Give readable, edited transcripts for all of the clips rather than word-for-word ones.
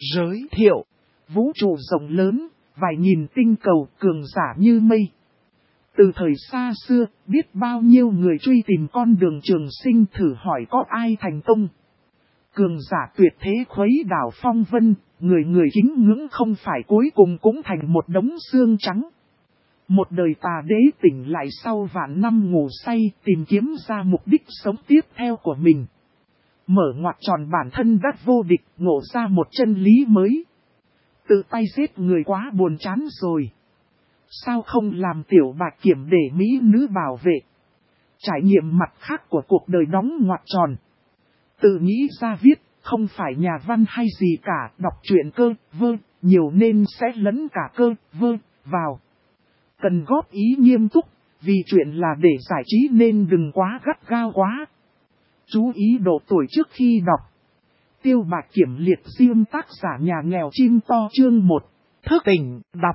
Giới thiệu, vũ trụ rộng lớn, vài nghìn tinh cầu cường giả như mây. Từ thời xa xưa, biết bao nhiêu người truy tìm con đường trường sinh thử hỏi có ai thành công. Cường giả tuyệt thế khuấy đảo phong vân, người người kính ngưỡng không phải cuối cùng cũng thành một đống xương trắng. Một đời tà đế tỉnh lại sau vạn năm ngủ say tìm kiếm ra mục đích sống tiếp theo của mình. Mở ngoặt tròn bản thân đắt vô địch, ngộ ra một chân lý mới. Tự tay giết người quá buồn chán rồi. Sao không làm tiểu bạch kiểm để mỹ nữ bảo vệ? Trải nghiệm mặt khác của cuộc đời đóng ngoặt tròn. Tự nghĩ ra viết, không phải nhà văn hay gì cả, đọc truyện cơ, vơ, nhiều nên sẽ lẫn cả cơ, vơ, vào. Cần góp ý nghiêm túc, vì chuyện là để giải trí nên đừng quá gắt gao quá. Chú ý độ tuổi trước khi đọc. Tiêu Bạch Kiểm liệt riêng tác giả nhà nghèo chim to chương 1, thức tỉnh, đọc,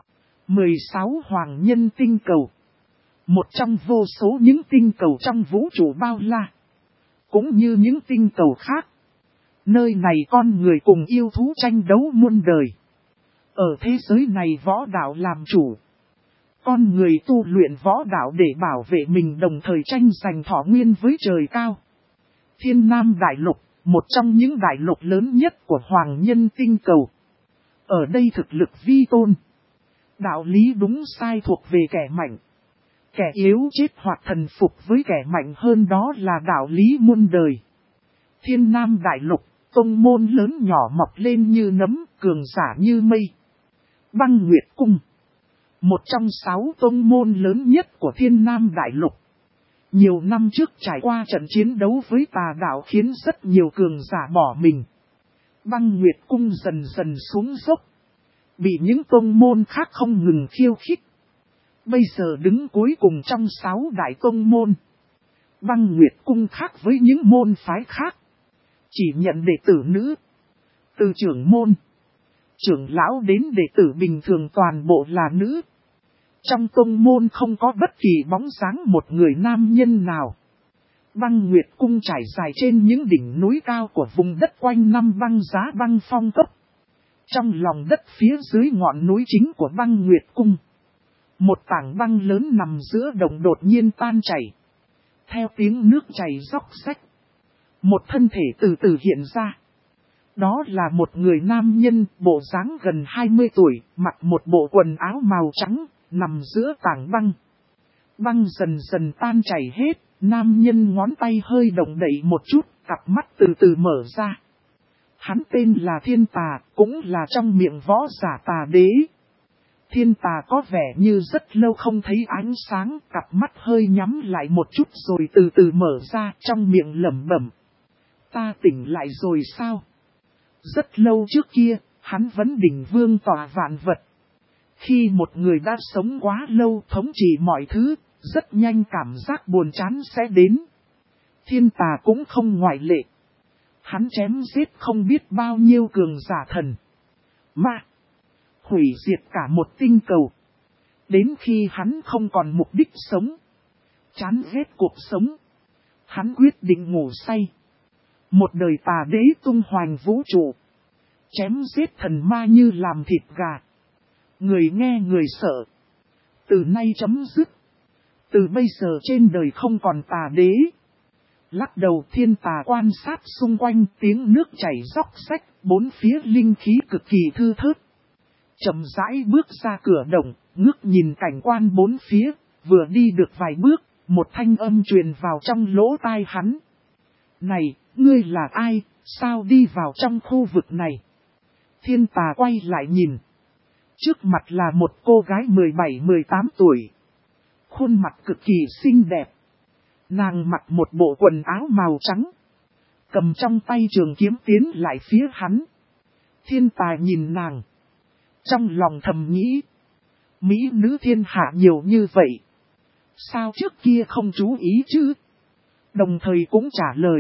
16 hoàng nhân tinh cầu. Một trong vô số những tinh cầu trong vũ trụ bao la. Cũng như những tinh cầu khác. Nơi này con người cùng yêu thú tranh đấu muôn đời. Ở thế giới này võ đạo làm chủ. Con người tu luyện võ đạo để bảo vệ mình đồng thời tranh giành thọ nguyên với trời cao. Thiên Nam Đại Lục, một trong những đại lục lớn nhất của hoàng nhân tinh cầu. Ở đây thực lực vi tôn. Đạo lý đúng sai thuộc về kẻ mạnh. Kẻ yếu chết hoặc thần phục với kẻ mạnh hơn đó là đạo lý muôn đời. Thiên Nam Đại Lục, tông môn lớn nhỏ mọc lên như nấm, cường giả như mây. Băng Nguyệt Cung, một trong 6 tông môn lớn nhất của Thiên Nam Đại Lục. Nhiều năm trước trải qua trận chiến đấu với tà đạo khiến rất nhiều cường giả bỏ mình. Băng Nguyệt Cung dần dần xuống dốc. Bị những tông môn khác không ngừng khiêu khích. Bây giờ đứng cuối cùng trong 6 đại tông môn. Băng Nguyệt Cung khác với những môn phái khác. Chỉ nhận đệ tử nữ. Từ trưởng môn, trưởng lão đến đệ tử bình thường toàn bộ là nữ. Trong tông môn không có bất kỳ bóng dáng một người nam nhân nào. Băng Nguyệt Cung trải dài trên những đỉnh núi cao của vùng đất quanh năm băng giá băng phong tốc. Trong lòng đất phía dưới ngọn núi chính của Băng Nguyệt Cung. Một tảng băng lớn nằm giữa đồng đột nhiên tan chảy. Theo tiếng nước chảy róc rách. Một thân thể từ từ hiện ra. Đó là một người nam nhân bộ dáng gần 20 tuổi, mặc một bộ quần áo màu trắng, nằm giữa tảng băng. Băng dần dần tan chảy hết, nam nhân ngón tay hơi động đậy một chút, cặp mắt từ từ mở ra. Hắn tên là Thiên Tà, cũng là trong miệng võ giả tà đế. Thiên Tà có vẻ như rất lâu không thấy ánh sáng, cặp mắt hơi nhắm lại một chút rồi từ từ mở ra, trong miệng lẩm bẩm. Ta tỉnh lại rồi sao? Rất lâu trước kia, hắn vẫn đỉnh vương tỏa vạn vật. Khi một người đã sống quá lâu thống trị mọi thứ, rất nhanh cảm giác buồn chán sẽ đến. Thiên Tà cũng không ngoại lệ. Hắn chém giết không biết bao nhiêu cường giả thần. Ma. Hủy diệt cả một tinh cầu. Đến khi hắn không còn mục đích sống. Chán ghét cuộc sống. Hắn quyết định ngủ say. Một đời tà đế tung hoành vũ trụ. Chém giết thần ma như làm thịt gà. Người nghe người sợ. Từ nay chấm dứt. Từ bây giờ trên đời không còn tà đế. Lắc đầu Thiên Tà quan sát xung quanh tiếng nước chảy róc rách, bốn phía linh khí cực kỳ thư thớt. Chậm rãi bước ra cửa động, ngước nhìn cảnh quan bốn phía, vừa đi được vài bước, một thanh âm truyền vào trong lỗ tai hắn. Này, ngươi là ai, sao đi vào trong khu vực này? Thiên Tà quay lại nhìn. Trước mặt là một cô gái 17-18 tuổi. Khuôn mặt cực kỳ xinh đẹp. Nàng mặc một bộ quần áo màu trắng. Cầm trong tay trường kiếm tiến lại phía hắn. Thiên Tà nhìn nàng. Trong lòng thầm nghĩ. Mỹ nữ thiên hạ nhiều như vậy. Sao trước kia không chú ý chứ? Đồng thời cũng trả lời.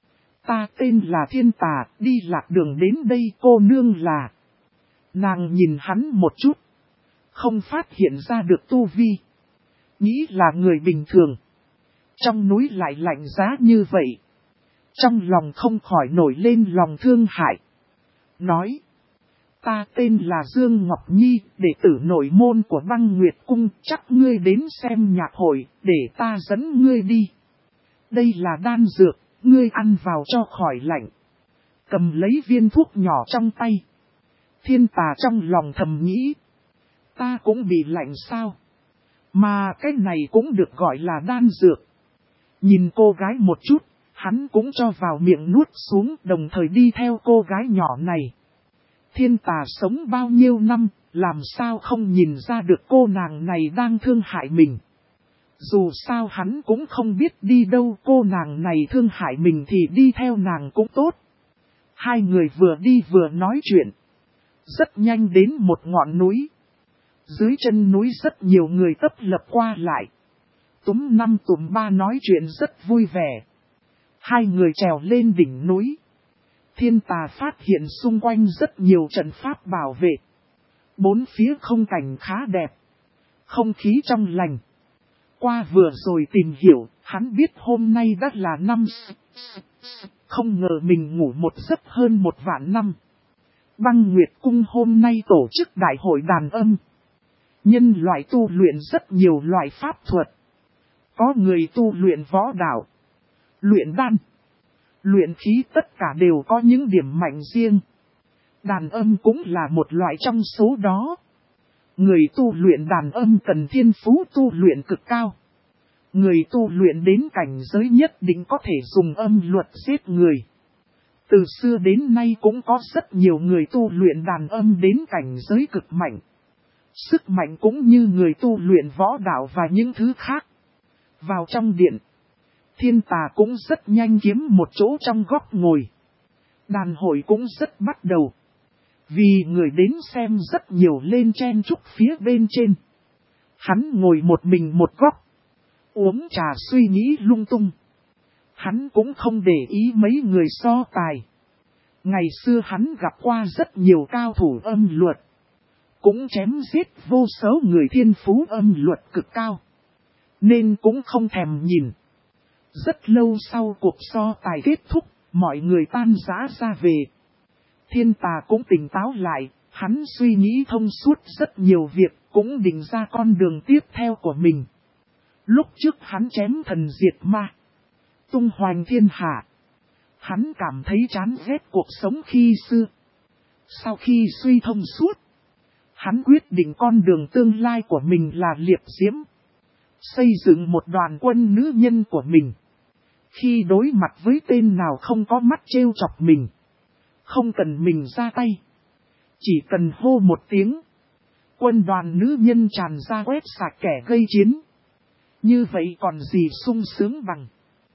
Ta tên là Thiên Tà, đi lạc đường đến đây cô nương là. Nàng nhìn hắn một chút. Không phát hiện ra được tu vi. Nghĩ là người bình thường. Trong núi lại lạnh giá như vậy. Trong lòng không khỏi nổi lên lòng thương hại. Nói. ta tên là Dương Ngọc Nhi, đệ tử nội môn của Băng Nguyệt Cung, chắc ngươi đến xem nhạc hội, để ta dẫn ngươi đi. Đây là đan dược, ngươi ăn vào cho khỏi lạnh. Cầm lấy viên thuốc nhỏ trong tay. Thiên Tà trong lòng thầm nghĩ. Ta cũng bị lạnh sao? Mà cái này cũng được gọi là đan dược. Nhìn cô gái một chút, hắn cũng cho vào miệng nuốt xuống, đồng thời đi theo cô gái nhỏ này. Thiên Tà sống bao nhiêu năm, làm sao không nhìn ra được cô nàng này đang thương hại mình. Dù sao hắn cũng không biết đi đâu, cô nàng này thương hại mình thì đi theo nàng cũng tốt. Hai người vừa đi vừa nói chuyện. Rất nhanh đến một ngọn núi. Dưới chân núi rất nhiều người tấp lập qua lại. Túm năm túm ba nói chuyện rất vui vẻ. Hai người trèo lên đỉnh núi. Thiên Tà phát hiện xung quanh rất nhiều trận pháp bảo vệ. Bốn phía không cảnh khá đẹp. Không khí trong lành. Qua vừa rồi tìm hiểu, hắn biết hôm nay đã là năm. Không ngờ mình ngủ một giấc hơn 1 vạn năm. Băng Nguyệt Cung hôm nay tổ chức đại hội đàn âm. Nhân loại tu luyện rất nhiều loại pháp thuật. Có người tu luyện võ đạo, luyện đan, luyện khí, tất cả đều có những điểm mạnh riêng. Đàn âm cũng là một loại trong số đó. Người tu luyện đàn âm cần thiên phú tu luyện cực cao. Người tu luyện đến cảnh giới nhất định có thể dùng âm luật giết người. Từ xưa đến nay cũng có rất nhiều người tu luyện đàn âm đến cảnh giới cực mạnh. Sức mạnh cũng như người tu luyện võ đạo và những thứ khác. Vào trong điện, Thiên Tà cũng rất nhanh kiếm một chỗ trong góc ngồi. Đàn hội cũng rất bắt đầu. Vì người đến xem rất nhiều lên chen chúc phía bên trên. Hắn ngồi một mình một góc. Uống trà suy nghĩ lung tung. Hắn cũng không để ý mấy người so tài. Ngày xưa hắn gặp qua rất nhiều cao thủ âm luật. Cũng chém giết vô số người thiên phú âm luật cực cao. Nên cũng không thèm nhìn. Rất lâu sau cuộc so tài kết thúc, mọi người tan rã ra về. Thiên Tà cũng tỉnh táo lại, hắn suy nghĩ thông suốt rất nhiều việc, cũng định ra con đường tiếp theo của mình. Lúc trước hắn chém thần diệt ma, tung hoành thiên hạ. Hắn cảm thấy chán ghét cuộc sống khi xưa. Sau khi suy thông suốt, hắn quyết định con đường tương lai của mình là liệp diễm. Xây dựng một đoàn quân nữ nhân của mình. Khi đối mặt với tên nào không có mắt trêu chọc mình, không cần mình ra tay, chỉ cần hô một tiếng, quân đoàn nữ nhân tràn ra quét sạch kẻ gây chiến. Như vậy còn gì sung sướng bằng.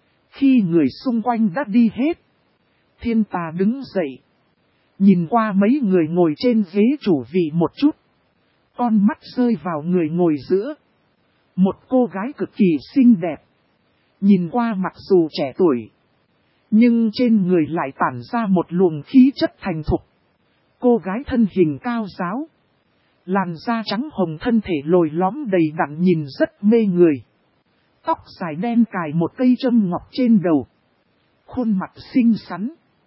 Khi người xung quanh đã đi hết, Thiên Tà đứng dậy, nhìn qua mấy người ngồi trên ghế chủ vị một chút. Con mắt rơi vào người ngồi giữa. Một cô gái cực kỳ xinh đẹp. Nhìn qua mặc dù trẻ tuổi, nhưng trên người lại tản ra một luồng khí chất thành thục. Cô gái thân hình cao ráo, làn da trắng hồng, thân thể lồi lõm đầy đặn, nhìn rất mê người. Tóc dài đen cài một cây châm ngọc trên đầu. Khuôn mặt xinh xắn,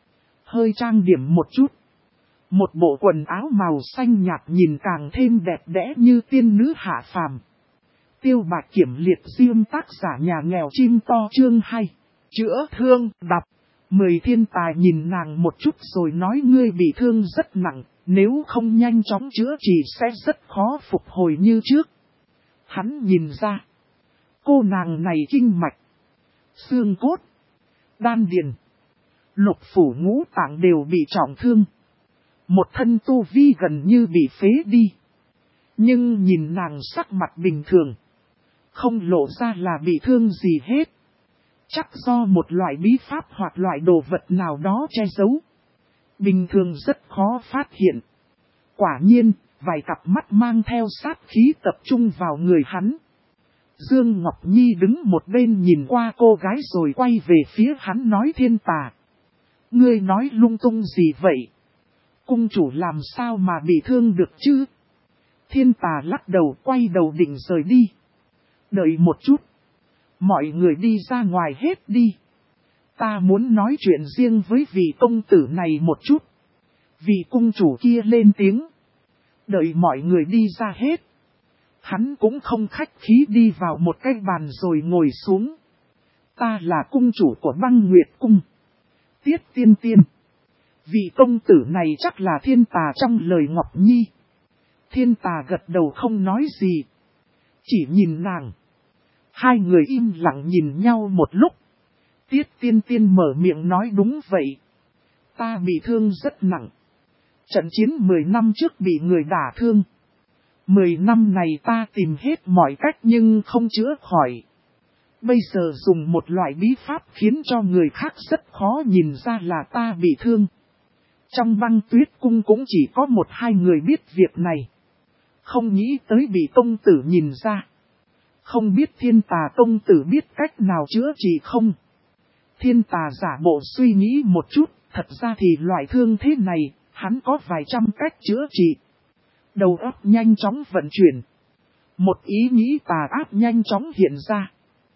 hơi trang điểm một chút. Một bộ quần áo màu xanh nhạt nhìn càng thêm đẹp đẽ như tiên nữ hạ phàm. Tiêu Bạch Kiểm liệt diêm, tác giả nhà nghèo chim to, chương 2. Chữa thương, đọc. 10 Thiên Tài nhìn nàng một chút rồi nói, ngươi bị thương rất nặng, nếu không nhanh chóng chữa trị sẽ rất khó phục hồi như trước. Hắn nhìn ra, cô nàng này kinh mạch, xương cốt, đan điền, lục phủ ngũ tạng đều bị trọng thương. Một thân tu vi gần như bị phế đi. Nhưng nhìn nàng sắc mặt bình thường, không lộ ra là bị thương gì hết. Chắc do một loại bí pháp hoặc loại đồ vật nào đó che giấu. Bình thường rất khó phát hiện. Quả nhiên, vài cặp mắt mang theo sát khí tập trung vào người hắn. Dương Ngọc Nhi đứng một bên nhìn qua cô gái rồi quay về phía hắn nói, Thiên Tà, ngươi nói lung tung gì vậy? Cung chủ làm sao mà bị thương được chứ? Thiên Tà lắc đầu, quay đầu định rời đi. Đợi một chút. Mọi người đi ra ngoài hết đi. Ta muốn nói chuyện riêng với vị công tử này một chút. Vị cung chủ kia lên tiếng. Đợi mọi người đi ra hết. Hắn cũng không khách khí đi vào một cái bàn rồi ngồi xuống. Ta là cung chủ của Băng Nguyệt Cung. Tiết Tiên Tiên. Vị công tử này chắc là Thiên Tà trong lời Ngọc Nhi. Thiên Tà gật đầu không nói gì. Chỉ nhìn nàng. Hai người im lặng nhìn nhau một lúc. Tiết Tiên Tiên mở miệng nói đúng vậy. Ta bị thương rất nặng. Trận chiến 10 năm trước bị người đả thương. 10 năm này ta tìm hết mọi cách nhưng không chữa khỏi. Bây giờ dùng một loại bí pháp khiến cho người khác rất khó nhìn ra là ta bị thương. Trong Băng Tuyết Cung cũng chỉ có 1-2 người biết việc này. Không nghĩ tới bị công tử nhìn ra. Không biết Thiên Tà công tử biết cách nào chữa trị không? Thiên Tà giả bộ suy nghĩ một chút, thật ra thì loại thương thế này, hắn có vài trăm cách chữa trị. Đầu óc nhanh chóng vận chuyển. Một ý nghĩ tà ác nhanh chóng hiện ra.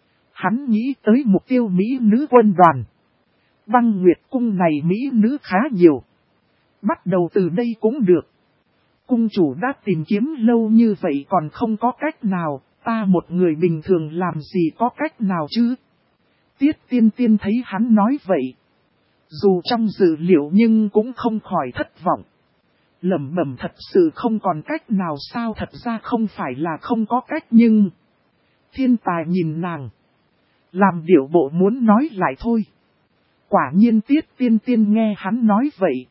Hắn nghĩ tới mục tiêu Mỹ nữ quân đoàn. Băng Nguyệt Cung này Mỹ nữ khá nhiều. Bắt đầu từ đây cũng được. Cung chủ đã tìm kiếm lâu như vậy còn không có cách nào, ta một người bình thường làm gì có cách nào chứ? Tiết Tiên Tiên thấy hắn nói vậy. Dù trong dự liệu nhưng cũng không khỏi thất vọng. Lẩm bẩm thật sự không còn cách nào sao, thật ra không phải là không có cách nhưng... Thiên Tài nhìn nàng. Làm điệu bộ muốn nói lại thôi. Quả nhiên Tiết Tiên Tiên nghe hắn nói vậy.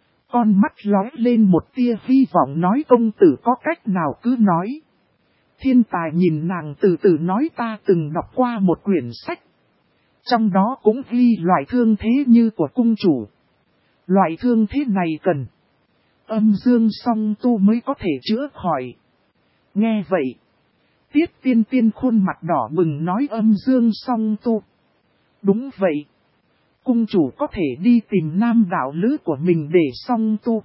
Con mắt lóe lên một tia hy vọng nói công tử có cách nào cứ nói. Thiên Tài nhìn nàng từ từ nói ta từng đọc qua một quyển sách. Trong đó cũng ghi loại thương thế như của cung chủ. Loại thương thế này cần âm dương song tu mới có thể chữa khỏi. Nghe vậy, Tiết Tiên Tiên khuôn mặt đỏ bừng nói âm dương song tu. Đúng vậy. Cung chủ có thể đi tìm nam đạo lữ của mình để song tu.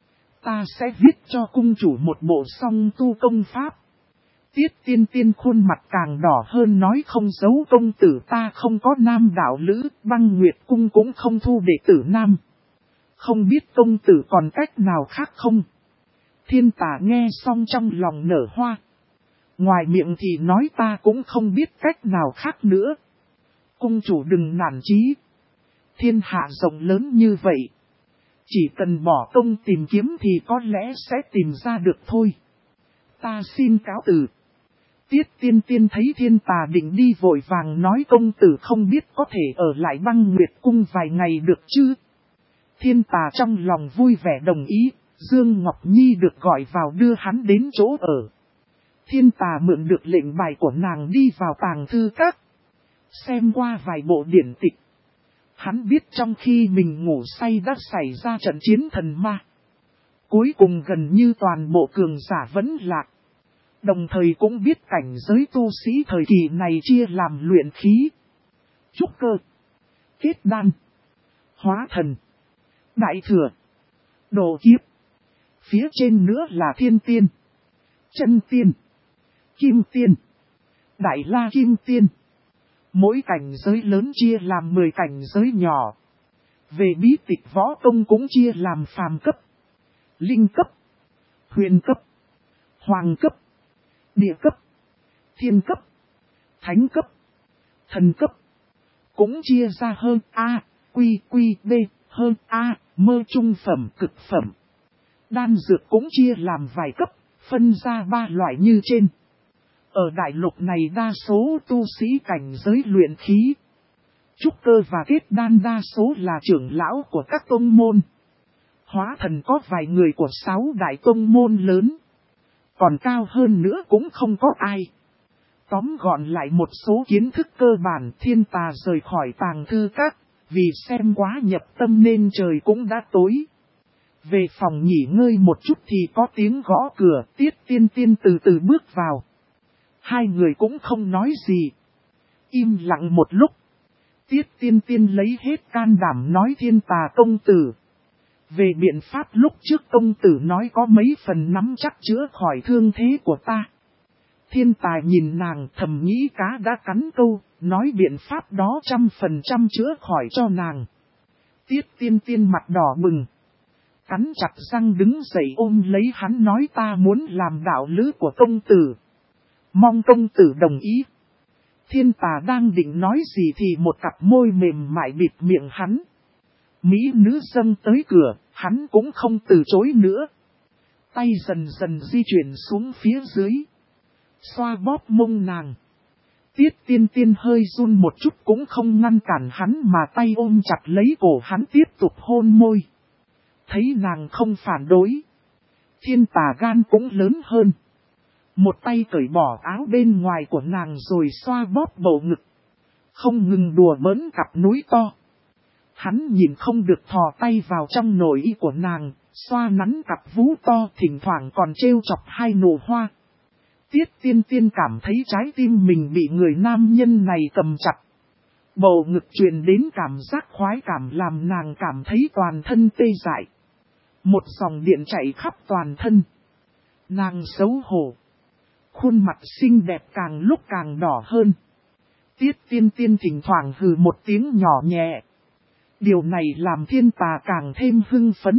Ta sẽ viết cho cung chủ một bộ song tu công pháp. Tiết Tiên Tiên khuôn mặt càng đỏ hơn nói không giấu công tử ta không có nam đạo lữ, Băng Nguyệt Cung cũng không thu đệ tử nam. Không biết công tử còn cách nào khác không? Thiên Tà nghe xong trong lòng nở hoa. Ngoài miệng thì nói ta cũng không biết cách nào khác nữa. Cung chủ đừng nản chí. Thiên hạ rộng lớn như vậy. Chỉ cần bỏ công tìm kiếm thì có lẽ sẽ tìm ra được thôi. Ta xin cáo từ. Tiết Tiên Tiên thấy Thiên Tà định đi vội vàng nói công tử không biết có thể ở lại Băng Nguyệt Cung vài ngày được chứ. Thiên Tà trong lòng vui vẻ đồng ý, Dương Ngọc Nhi được gọi vào đưa hắn đến chỗ ở. Thiên Tà mượn được lệnh bài của nàng đi vào tàng thư các. Xem qua vài bộ điển tịch. Hắn biết trong khi mình ngủ say đã xảy ra trận chiến thần ma. Cuối cùng gần như toàn bộ cường giả vẫn lạc. Đồng thời cũng biết cảnh giới tu sĩ thời kỳ này chia làm luyện khí, trúc cơ, kết đan, hóa thần, đại thừa, độ kiếp. Phía trên nữa là thiên tiên, chân tiên, kim tiên, đại la kim tiên. Mỗi cảnh giới lớn chia làm 10 cảnh giới nhỏ. Về bí tịch võ công cũng chia làm phàm cấp, linh cấp, huyền cấp, hoàng cấp, địa cấp, thiên cấp, thánh cấp, thần cấp. Cũng chia ra hơn A, Quy, Quy, B, hơn A, mơ trung phẩm, cực phẩm. Đan dược cũng chia làm vài cấp, phân ra 3 loại như trên. Ở đại lục này đa số tu sĩ cảnh giới luyện khí, trúc cơ và kết đan đa số là trưởng lão của các tông môn. Hóa thần có vài người của 6 đại tông môn lớn. Còn cao hơn nữa cũng không có ai. Tóm gọn lại một số kiến thức cơ bản, Thiên Tà rời khỏi tàng thư các. Vì xem quá nhập tâm nên trời cũng đã tối. Về phòng nghỉ ngơi một chút thì có tiếng gõ cửa, Tiết Tiên Tiên từ từ bước vào. Hai người cũng không nói gì. Im lặng một lúc. Tiết Tiên Tiên lấy hết can đảm nói Thiên Tà công tử. Về biện pháp lúc trước công tử nói có mấy phần nắm chắc chữa khỏi thương thế của ta. Thiên Tài nhìn nàng thầm nghĩ cá đã cắn câu, nói biện pháp đó 100% chữa khỏi cho nàng. Tiết Tiên Tiên mặt đỏ bừng. Cắn chặt răng đứng dậy ôm lấy hắn nói ta muốn làm đạo lữ của công tử. Mong công tử đồng ý. Thiên Tà đang định nói gì thì một cặp môi mềm mại bịt miệng hắn. Mỹ nữ dâng tới cửa, hắn cũng không từ chối nữa. Tay dần dần di chuyển xuống phía dưới. Xoa bóp mông nàng. Tiết Tiên Tiên hơi run một chút cũng không ngăn cản hắn mà tay ôm chặt lấy cổ hắn tiếp tục hôn môi. Thấy nàng không phản đối. Thiên Tà gan cũng lớn hơn. Một tay cởi bỏ áo bên ngoài của nàng rồi xoa bóp bầu ngực. Không ngừng đùa bỡn cặp núi to. Hắn nhìn không được thò tay vào trong nội y của nàng, xoa nắn cặp vú to thỉnh thoảng còn trêu chọc hai nụ hoa. Tiết Tiên Tiên cảm thấy trái tim mình bị người nam nhân này cầm chặt. Bầu ngực truyền đến cảm giác khoái cảm làm nàng cảm thấy toàn thân tê dại. Một dòng điện chạy khắp toàn thân. Nàng xấu hổ. Khuôn mặt xinh đẹp càng lúc càng đỏ hơn. Tiết Tiên Tiên thỉnh thoảng hừ một tiếng nhỏ nhẹ. Điều này làm Thiên Tà càng thêm hưng phấn.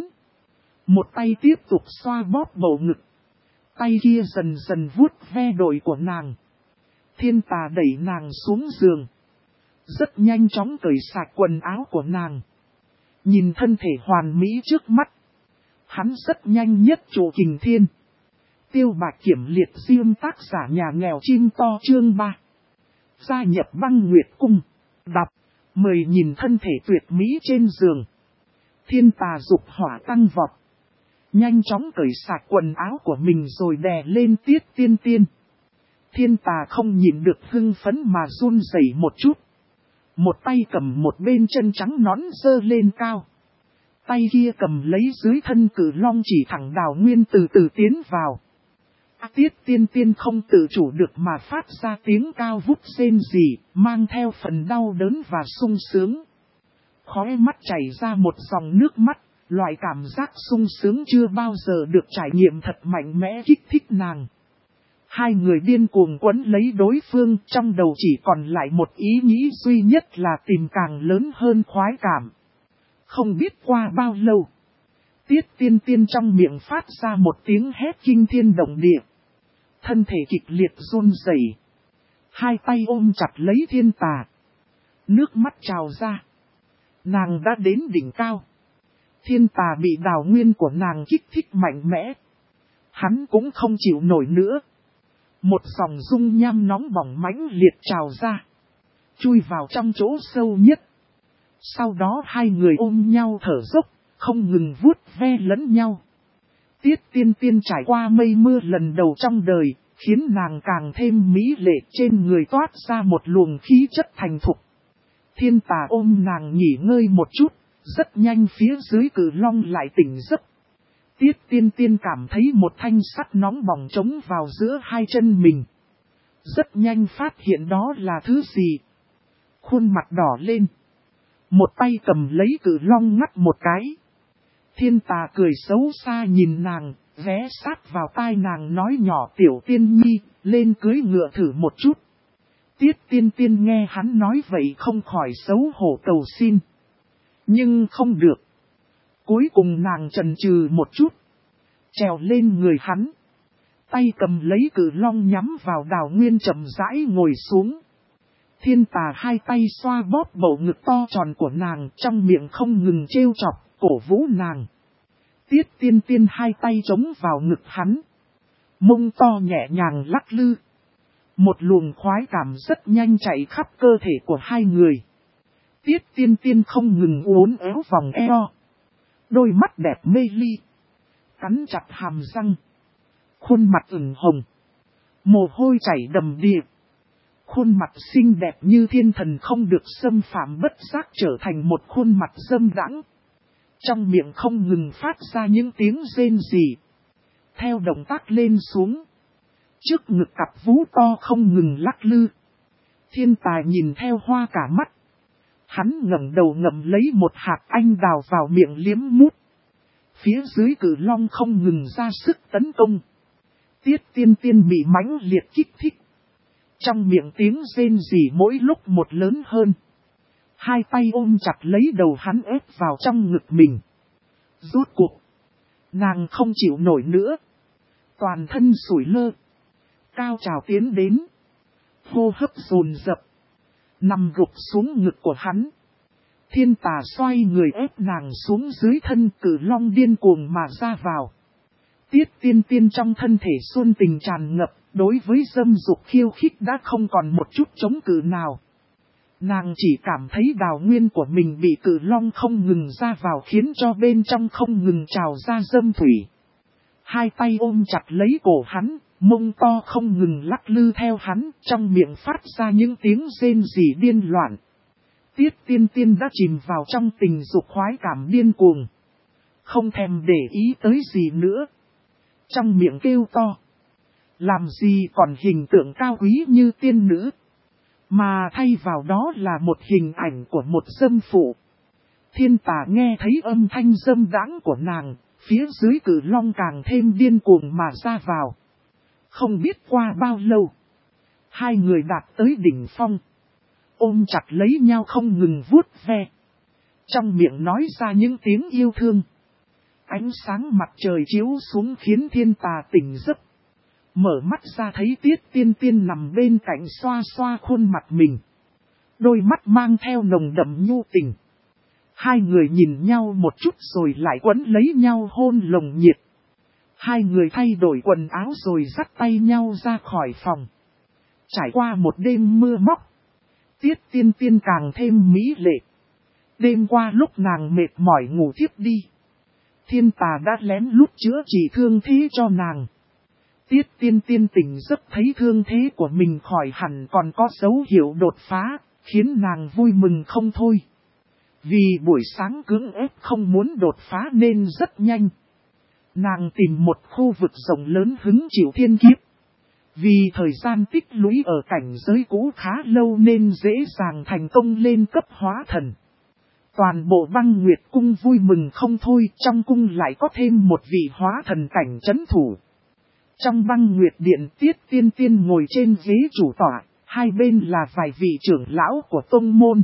Một tay tiếp tục xoa bóp bầu ngực. Tay kia dần dần vuốt ve đồi của nàng. Thiên Tà đẩy nàng xuống giường. Rất nhanh chóng cởi sạch quần áo của nàng. Nhìn thân thể hoàn mỹ trước mắt. Hắn rất nhanh nhất trụ kình thiên. Tiêu Bạch Kiểm liệt diêm tác giả nhà nghèo chim to chương 3. Gia nhập Băng Nguyệt Cung. Đọc. Mời nhìn thân thể tuyệt mỹ trên giường. Thiên Tà dục hỏa tăng vọt. Nhanh chóng cởi sạch quần áo của mình rồi đè lên Tiết Tiên Tiên. Thiên Tà không nhìn được hưng phấn mà run rẩy một chút. Một tay cầm một bên chân trắng nõn dơ lên cao. Tay kia cầm lấy dưới thân cử long chỉ thẳng Đào Nguyên từ từ tiến vào. Tiết Tiên Tiên không tự chủ được mà phát ra tiếng cao vút rên rỉ, mang theo phần đau đớn và sung sướng. Khóe mắt chảy ra một dòng nước mắt, loại cảm giác sung sướng chưa bao giờ được trải nghiệm thật mạnh mẽ kích thích nàng. Hai người điên cuồng quấn lấy đối phương, trong đầu chỉ còn lại một ý nghĩ duy nhất là tìm càng lớn hơn khoái cảm. Không biết qua bao lâu, Tiết Tiên Tiên trong miệng phát ra một tiếng hét kinh thiên động địa. Thân thể kịch liệt run rẩy, hai tay ôm chặt lấy Thiên Tà. Nước mắt trào ra. Nàng đã đến đỉnh cao. Thiên Tà bị Đào Nguyên của nàng kích thích mạnh mẽ. Hắn cũng không chịu nổi nữa. Một dòng dung nham nóng bỏng mãnh liệt trào ra, chui vào trong chỗ sâu nhất. Sau đó hai người ôm nhau thở dốc, không ngừng vuốt ve lẫn nhau. Tiết Tiên Tiên trải qua mây mưa lần đầu trong đời, khiến nàng càng thêm mỹ lệ, trên người toát ra một luồng khí chất thành thục. Thiên Tà ôm nàng nghỉ ngơi một chút, rất nhanh phía dưới cử long lại tỉnh giấc. Tiết Tiên Tiên cảm thấy một thanh sắt nóng bỏng trống vào giữa hai chân mình. Rất nhanh phát hiện đó là thứ gì. Khuôn mặt đỏ lên. Một tay cầm lấy cử long ngắt một cái. Thiên Tà cười xấu xa nhìn nàng, ghé sát vào tai nàng nói nhỏ Tiểu Tiên Nhi, lên cưới ngựa thử một chút. Tiết Tiên Tiên nghe hắn nói vậy không khỏi xấu hổ cầu xin. Nhưng không được. Cuối cùng nàng chần chừ một chút. Trèo lên người hắn. Tay cầm lấy cử long nhắm vào Đào Nguyên chậm rãi ngồi xuống. Thiên Tà hai tay xoa bóp bầu ngực to tròn của nàng, trong miệng không ngừng trêu chọc, cổ vũ nàng. Tiết Tiên Tiên hai tay chống vào ngực hắn. Mông to nhẹ nhàng lắc lư. Một luồng khoái cảm rất nhanh chạy khắp cơ thể của hai người. Tiết Tiên Tiên không ngừng uốn éo vòng eo. Đôi mắt đẹp mê ly. Cắn chặt hàm răng. Khuôn mặt ửng hồng. Mồ hôi chảy đầm đìa. Khuôn mặt xinh đẹp như thiên thần không được xâm phạm bất giác trở thành một khuôn mặt dâm đãng. Trong miệng không ngừng phát ra những tiếng rên rỉ. Theo động tác lên xuống. Trước ngực cặp vú to không ngừng lắc lư. Thiên Tà nhìn theo hoa cả mắt. Hắn ngẩng đầu ngậm lấy một hạt anh đào vào miệng liếm mút. Phía dưới cử long không ngừng ra sức tấn công. Tiết Tiên Tiên bị mãnh liệt kích thích. Trong miệng tiếng rên rỉ mỗi lúc một lớn hơn. Hai tay ôm chặt lấy đầu hắn ép vào trong ngực mình. Rốt cuộc, Nàng không chịu nổi nữa. Toàn thân sủi lơ. Cao trào tiến đến. Hô hấp dồn dập. Nằm gục xuống ngực của hắn. Thiên Tà xoay người ép nàng xuống dưới thân, Cử Long điên cuồng mà ra vào. Tiết Tiên Tiên trong thân thể xuân tình tràn ngập, đối với dâm dục khiêu khích đã không còn một chút chống cự nào. Nàng chỉ cảm thấy đào nguyên của mình bị Cử Long không ngừng ra vào, khiến cho bên trong không ngừng trào ra dâm thủy. Hai tay ôm chặt lấy cổ hắn, mông to không ngừng lắc lư theo hắn, trong miệng phát ra những tiếng rên rỉ điên loạn. Tiết Tiên Tiên đã chìm vào trong tình dục khoái cảm điên cuồng. Không thèm để ý tới gì nữa. Trong miệng kêu to. Làm gì còn hình tượng cao quý như tiên nữ. Mà thay vào đó là một hình ảnh của một dâm phụ. Thiên Tà nghe thấy âm thanh dâm đãng của nàng, phía dưới Cử Long càng thêm điên cuồng mà ra vào. Không biết qua bao lâu, hai người đạt tới đỉnh phong. Ôm chặt lấy nhau không ngừng vuốt ve. Trong miệng nói ra những tiếng yêu thương. Ánh sáng mặt trời chiếu xuống khiến Thiên Tà tỉnh giấc. Mở mắt ra thấy Tiết Tiên Tiên nằm bên cạnh xoa xoa khuôn mặt mình. Đôi mắt mang theo nồng đậm nhu tình. Hai người nhìn nhau một chút rồi lại quấn lấy nhau hôn lồng nhiệt. Hai người thay đổi quần áo rồi dắt tay nhau ra khỏi phòng. Trải qua một đêm mưa móc. Tiết Tiên Tiên càng thêm mỹ lệ. Đêm qua lúc nàng mệt mỏi ngủ thiếp đi. Thiên Tà đã lén lút chữa trị thương thế cho nàng. Tiết Tiên Tiên tỉnh giấc thấy thương thế của mình khỏi hẳn còn có dấu hiệu đột phá, khiến nàng vui mừng không thôi. Vì buổi sáng cưỡng ép không muốn đột phá nên rất nhanh. Nàng tìm một khu vực rộng lớn hứng chịu thiên kiếp. Vì thời gian tích lũy ở cảnh giới cũ khá lâu nên dễ dàng thành công lên cấp hóa thần. Toàn bộ Băng Nguyệt Cung vui mừng không thôi, trong cung lại có thêm một vị hóa thần cảnh trấn thủ. Trong Băng Nguyệt Điện, Tiết Tiên Tiên ngồi trên ghế chủ tọa, hai bên là vài vị trưởng lão của tông môn.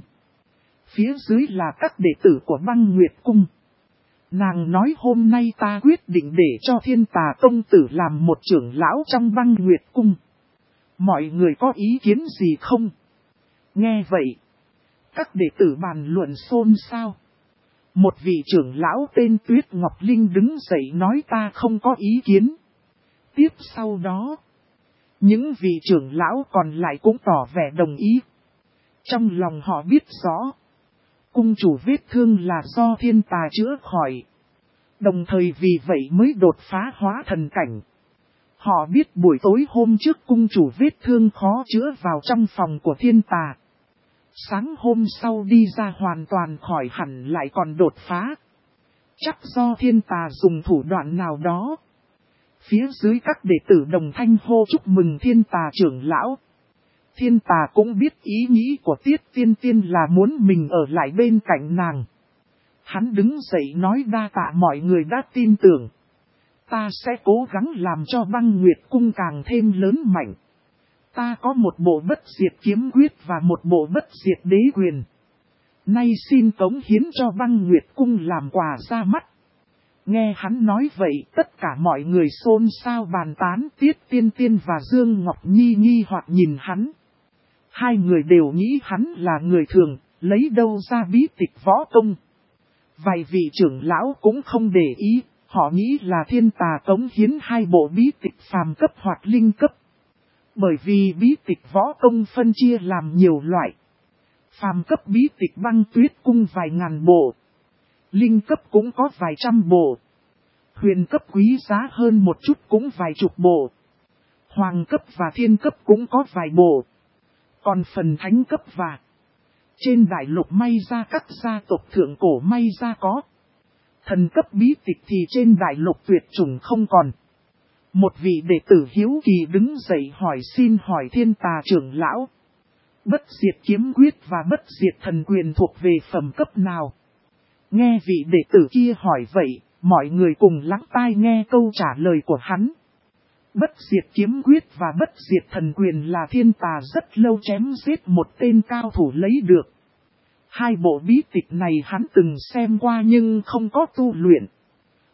Phía dưới là các đệ tử của Băng Nguyệt Cung. Nàng nói hôm nay ta quyết định để cho Thiên Tà công tử làm một trưởng lão trong Băng Nguyệt Cung. Mọi người có ý kiến gì không? Nghe vậy, các đệ tử bàn luận xôn xao. Một vị trưởng lão tên Tuyết Ngọc Linh đứng dậy nói ta không có ý kiến. Tiếp sau đó, những vị trưởng lão còn lại cũng tỏ vẻ đồng ý. Trong lòng họ biết rõ, cung chủ vết thương là do Thiên Tà chữa khỏi. Đồng thời vì vậy mới đột phá hóa thần cảnh. Họ biết buổi tối hôm trước cung chủ vết thương khó chữa vào trong phòng của Thiên Tà. Sáng hôm sau đi ra hoàn toàn khỏi hẳn lại còn đột phá. Chắc do Thiên Tà dùng thủ đoạn nào đó. Phía dưới các đệ tử đồng thanh hô chúc mừng Thiên Tà trưởng lão. Thiên Tà cũng biết ý nghĩ của Tiết Tiên Tiên là muốn mình ở lại bên cạnh nàng. Hắn đứng dậy nói đa tạ mọi người đã tin tưởng. Ta sẽ cố gắng làm cho Băng Nguyệt Cung càng thêm lớn mạnh. Ta có một bộ bất diệt kiếm quyết và một bộ bất diệt đế quyền. Nay xin cống hiến cho Băng Nguyệt Cung làm quà ra mắt. Nghe hắn nói vậy, tất cả mọi người xôn xao bàn tán. Tiết Tiên Tiên và Dương Ngọc Nhi nghi hoặc nhìn hắn. Hai người đều nghĩ hắn là người thường, lấy đâu ra bí tịch võ công. Vài vị trưởng lão cũng không để ý, họ nghĩ là Thiên Tà cống hiến hai bộ bí tịch phàm cấp hoặc linh cấp. Bởi vì bí tịch võ công phân chia làm nhiều loại. Phàm cấp bí tịch Băng Tuyết Cung vài ngàn bộ. Linh cấp cũng có vài trăm bộ. Huyền cấp quý giá hơn một chút cũng vài chục bộ. Hoàng cấp và thiên cấp cũng có vài bộ. Còn phần thánh cấp và trên đại lục may ra các gia tộc thượng cổ may ra có. Thần cấp bí tịch thì trên đại lục tuyệt chủng không còn. Một vị đệ tử hiếu kỳ đứng dậy hỏi Thiên Tà trưởng lão. Bất diệt kiếm quyết và bất diệt thần quyền thuộc về phẩm cấp nào? Nghe vị đệ tử kia hỏi vậy, mọi người cùng lắng tai nghe câu trả lời của hắn. Bất diệt kiếm quyết và bất diệt thần quyền là Thiên Tà rất lâu chém giết một tên cao thủ lấy được. Hai bộ bí tịch này hắn từng xem qua nhưng không có tu luyện.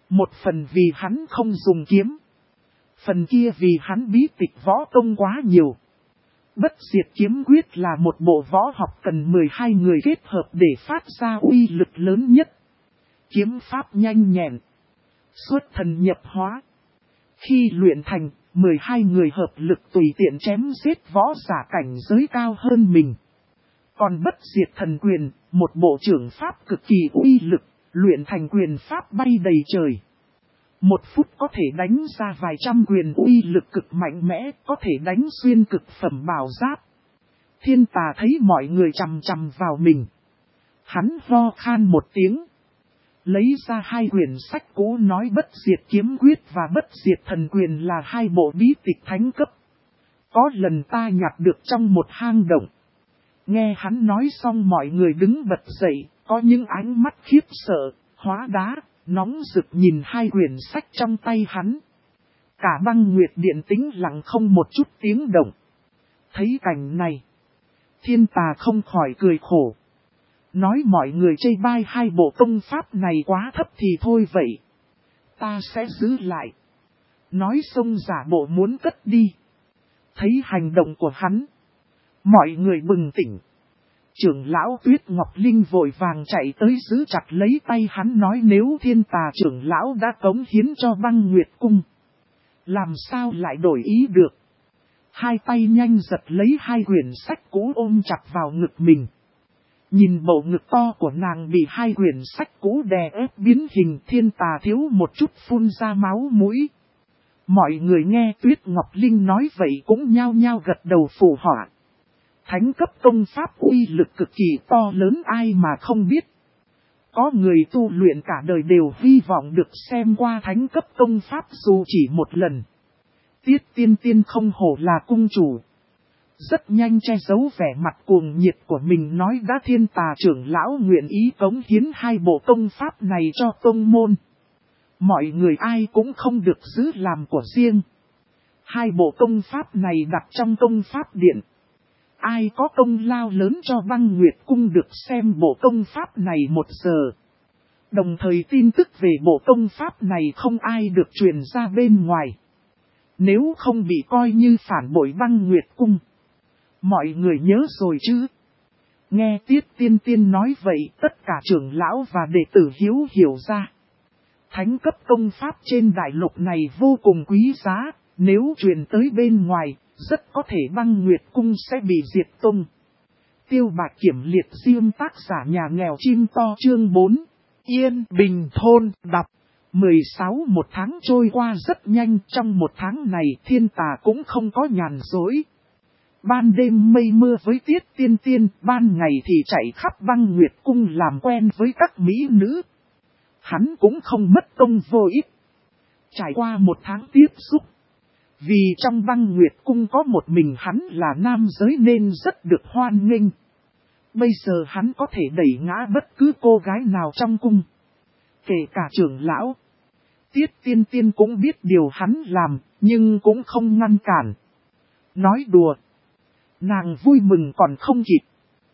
Một phần vì hắn không dùng kiếm. Phần kia vì hắn bí tịch võ công quá nhiều. Bất diệt kiếm quyết là một bộ võ học cần 12 người kết hợp để phát ra uy lực lớn nhất. Kiếm pháp nhanh nhẹn, xuất thần nhập hóa. Khi luyện thành, 12 người hợp lực tùy tiện chém giết võ giả cảnh giới cao hơn mình. Còn bất diệt thần quyền, một bộ trưởng pháp cực kỳ uy lực, luyện thành quyền pháp bay đầy trời. 1 phút có thể đánh ra vài trăm quyền uy lực cực mạnh mẽ, có thể đánh xuyên cực phẩm bảo giáp. Thiên Tà thấy mọi người chằm chằm vào mình. Hắn ho khan một tiếng. Lấy ra 2 quyển sách cũ nói bất diệt kiếm quyết và bất diệt thần quyền là 2 bộ bí tịch thánh cấp. Có lần ta nhặt được trong một hang động. Nghe hắn nói xong mọi người đứng bật dậy, có những ánh mắt khiếp sợ, hóa đá, nóng rực nhìn 2 quyển sách trong tay hắn. Cả Băng Nguyệt Điện tĩnh lặng không một chút tiếng động. Thấy cảnh này, Thiên Tà không khỏi cười khổ. Nói mọi người chê bai 2 bộ công pháp này quá thấp thì thôi vậy. Ta sẽ giữ lại. Nói xong giả bộ muốn cất đi. Thấy hành động của hắn, mọi người bừng tỉnh. Trưởng lão Tuyết Ngọc Linh vội vàng chạy tới giữ chặt lấy tay hắn nói nếu Thiên Tà trưởng lão đã cống hiến cho Băng Nguyệt Cung. Làm sao lại đổi ý được. 2 tay nhanh giật lấy 2 quyển sách cũ ôm chặt vào ngực mình. Nhìn bộ ngực to của nàng bị 2 quyển sách cũ đè ép biến hình Thiên Tà thiếu một chút phun ra máu mũi. Mọi người nghe Tuyết Ngọc Linh nói vậy cũng nhao nhao gật đầu phụ họa. Thánh cấp công pháp uy lực cực kỳ to lớn ai mà không biết. Có người tu luyện cả đời đều hy vọng được xem qua thánh cấp công pháp dù chỉ một lần. Tiết Tiên Tiên không hổ là cung chủ. Rất nhanh che giấu vẻ mặt cuồng nhiệt của mình nói đã Thiên Tà trưởng lão nguyện ý cống hiến 2 bộ công pháp này cho tông môn. Mọi người ai cũng không được giữ làm của riêng. 2 bộ công pháp này đặt trong công pháp điện. Ai có công lao lớn cho Băng Nguyệt Cung được xem bộ công pháp này 1 giờ. Đồng thời tin tức về bộ công pháp này không ai được truyền ra bên ngoài. Nếu không bị coi như phản bội Băng Nguyệt Cung. Mọi người nhớ rồi chứ. Nghe Tiết Tiên Tiên nói vậy tất cả trưởng lão và đệ tử hiểu ra. Thánh cấp công pháp trên đại lục này vô cùng quý giá. Nếu truyền tới bên ngoài, rất có thể Băng Nguyệt Cung sẽ bị diệt tung. Tiêu Bạch Kiểm liệt riêng tác giả nhà nghèo chim to chương 4. Yên Bình thôn đọc. 16 một tháng trôi qua rất nhanh. Trong 1 tháng này Thiên Tà cũng không có nhàn rỗi. Ban đêm mây mưa với Tiết Tiên Tiên, ban ngày thì chạy khắp Băng Nguyệt Cung làm quen với các mỹ nữ. Hắn cũng không mất công vô ích. Trải qua 1 tháng tiếp xúc. Vì trong Băng Nguyệt Cung có một mình hắn là nam giới nên rất được hoan nghênh. Bây giờ hắn có thể đẩy ngã bất cứ cô gái nào trong cung. Kể cả trưởng lão. Tiết Tiên Tiên cũng biết điều hắn làm, nhưng cũng không ngăn cản. Nói đùa. Nàng vui mừng còn không kịp.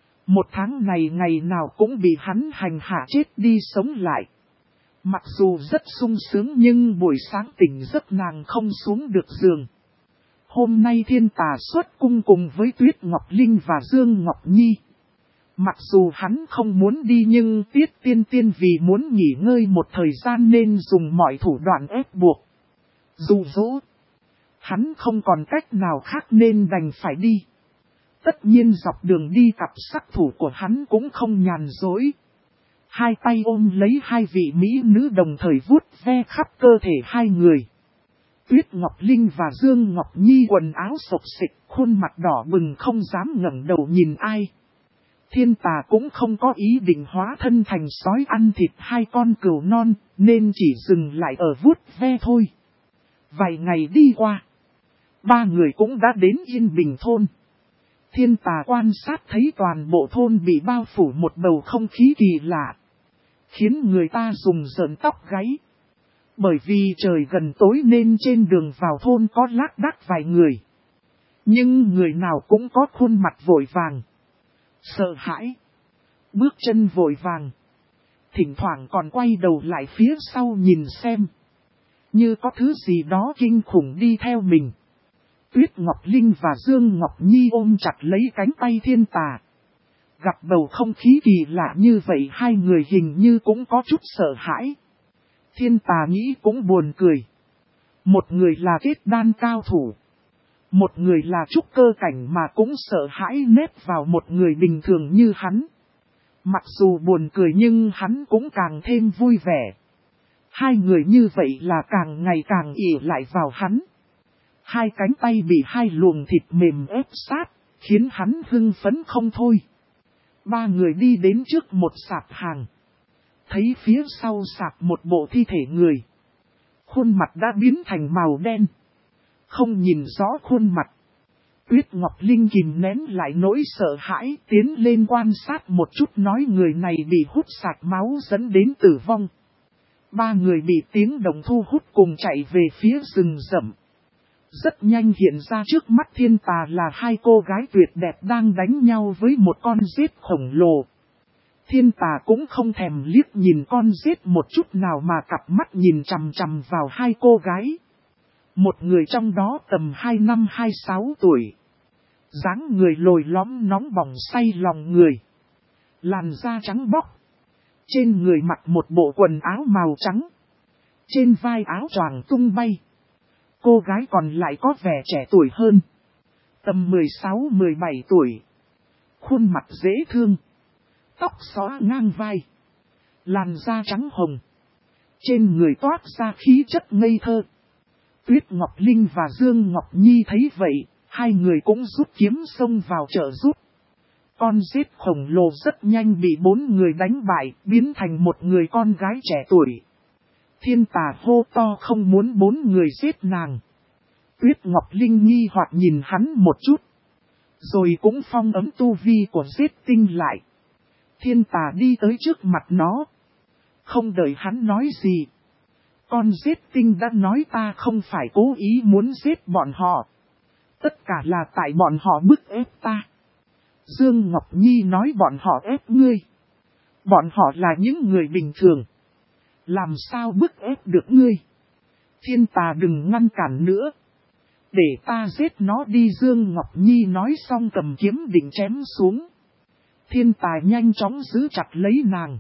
1 tháng này ngày nào cũng bị hắn hành hạ chết đi sống lại. Mặc dù rất sung sướng nhưng buổi sáng tỉnh giấc nàng không xuống được giường. Hôm nay Thiên Tà xuất cung cùng với Tuyết Ngọc Linh và Dương Ngọc Nhi. Mặc dù hắn không muốn đi nhưng Tiết Tiên Tiên vì muốn nghỉ ngơi một thời gian nên dùng mọi thủ đoạn ép buộc. Dụ dỗ. Hắn không còn cách nào khác nên đành phải đi. Tất nhiên dọc đường đi cặp sắc thủ của hắn cũng không nhàn dối. 2 tay ôm lấy 2 vị mỹ nữ đồng thời vuốt ve khắp cơ thể 2 người. Tuyết Ngọc Linh và Dương Ngọc Nhi quần áo xộc xịch, khuôn mặt đỏ bừng không dám ngẩng đầu nhìn ai. Thiên Tà cũng không có ý định hóa thân thành sói ăn thịt 2 con cừu non, nên chỉ dừng lại ở vuốt ve thôi. Vài ngày đi qua, 3 người cũng đã đến Yên Bình thôn. Thiên Tà quan sát thấy toàn bộ thôn bị bao phủ một bầu không khí kỳ lạ, khiến người ta rùng rợn tóc gáy. Bởi vì trời gần tối nên trên đường vào thôn có lác đác vài người. Nhưng người nào cũng có khuôn mặt vội vàng, sợ hãi, bước chân vội vàng. thỉnh thoảng còn quay đầu lại phía sau nhìn xem. Như có thứ gì đó kinh khủng đi theo mình. Tuyết Ngọc Linh và Dương Ngọc Nhi ôm chặt lấy cánh tay Thiên Tà. Gặp bầu không khí kỳ lạ như vậy hai người hình như cũng có chút sợ hãi. Thiên Tà nghĩ cũng buồn cười. Một người là kết đan cao thủ. Một người là trúc cơ cảnh mà cũng sợ hãi nép vào một người bình thường như hắn. Mặc dù buồn cười nhưng hắn cũng càng thêm vui vẻ. Hai người như vậy là càng ngày càng ỷ lại vào hắn. Hai cánh tay bị hai luồng thịt mềm ép sát, khiến hắn hưng phấn không thôi. Ba người đi đến trước một sạp hàng. Thấy phía sau sạp một bộ thi thể người. Khuôn mặt đã biến thành màu đen. Không nhìn rõ khuôn mặt. Tuyết Ngọc Linh kìm nén lại nỗi sợ hãi, tiến lên quan sát một chút nói người này bị hút sạch máu dẫn đến tử vong. Ba người bị tiếng động thu hút cùng chạy về phía rừng rậm. Rất nhanh hiện ra trước mắt Thiên Tà là hai cô gái tuyệt đẹp đang đánh nhau với một con rết khổng lồ. Thiên Tà cũng không thèm liếc nhìn con rết một chút nào mà cặp mắt nhìn chằm chằm vào hai cô gái. Một người trong đó tầm 25-26 tuổi. Dáng người lồi lõm nóng bỏng say lòng người. Làn da trắng bóc. Trên người mặc một bộ quần áo màu trắng. Trên vai áo choàng tung bay. Cô gái còn lại có vẻ trẻ tuổi hơn. Tầm 16-17 tuổi. Khuôn mặt dễ thương. Tóc xõa ngang vai. Làn da trắng hồng. Trên người toát ra khí chất ngây thơ. Tuyết Ngọc Linh và Dương Ngọc Nhi thấy vậy, hai người cũng rút kiếm xông vào trợ giúp. Con rết khổng lồ rất nhanh bị bốn người đánh bại, biến thành một người con gái trẻ tuổi. Thiên Tà hô to không muốn bốn người giết nàng. Tuyết Ngọc Linh nghi hoặc nhìn hắn một chút. Rồi cũng phong ấm tu vi của rết tinh lại. Thiên Tà đi tới trước mặt nó. Không đợi hắn nói gì. Con rết tinh đã nói ta không phải cố ý muốn giết bọn họ. Tất cả là tại bọn họ bức ép ta. Dương Ngọc Nhi nói bọn họ ép ngươi. Bọn họ là những người bình thường. Làm sao bức ép được ngươi? Thiên Tà đừng ngăn cản nữa. Để ta giết nó đi. Dương Ngọc Nhi nói xong cầm kiếm định chém xuống. Thiên Tà nhanh chóng giữ chặt lấy nàng.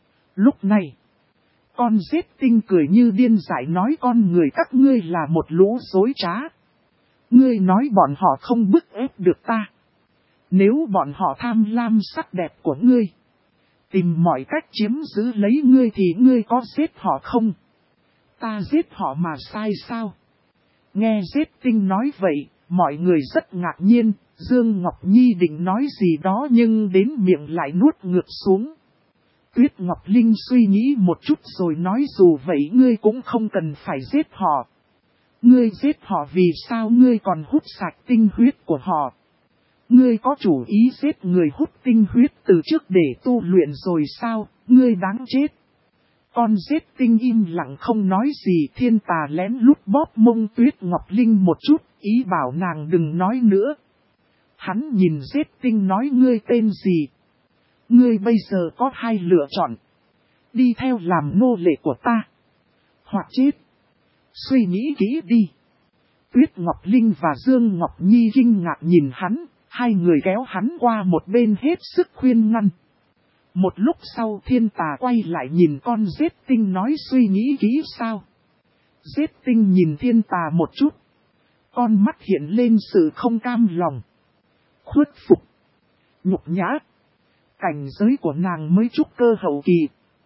Lúc này, con rết tinh cười như điên dại nói con người các ngươi là một lũ dối trá. Ngươi nói bọn họ không bức ép được ta. Nếu bọn họ tham lam sắc đẹp của ngươi, tìm mọi cách chiếm giữ lấy ngươi thì ngươi có giết họ không? Ta giết họ mà sai sao? Nghe rết tinh nói vậy, mọi người rất ngạc nhiên. Dương Ngọc Nhi định nói gì đó nhưng đến miệng lại nuốt ngược xuống. Tuyết Ngọc Linh suy nghĩ một chút rồi nói dù vậy ngươi cũng không cần phải giết họ. Ngươi giết họ vì sao ngươi còn hút sạch tinh huyết của họ? Ngươi có chủ ý giết người hút tinh huyết từ trước để tu luyện rồi sao? Ngươi đáng chết. Con rết tinh im lặng không nói gì. Thiên Tà lén lút bóp mông Tuyết Ngọc Linh một chút, ý bảo nàng đừng nói nữa. Hắn nhìn rết tinh nói ngươi tên gì? Ngươi bây giờ có hai lựa chọn. Đi theo làm nô lệ của ta. Hoặc chết. Suy nghĩ kỹ đi. Tuyết Ngọc Linh và Dương Ngọc Nhi kinh ngạc nhìn hắn. Hai người kéo hắn qua một bên hết sức khuyên ngăn. Một lúc sau Thiên Tà quay lại nhìn con rết tinh nói suy nghĩ kỹ sao. Rết tinh nhìn Thiên Tà một chút. Con mắt hiện lên sự không cam lòng. Khuất phục. Nhục nhã. Cảnh giới của nàng mới trúc cơ hậu kỳ.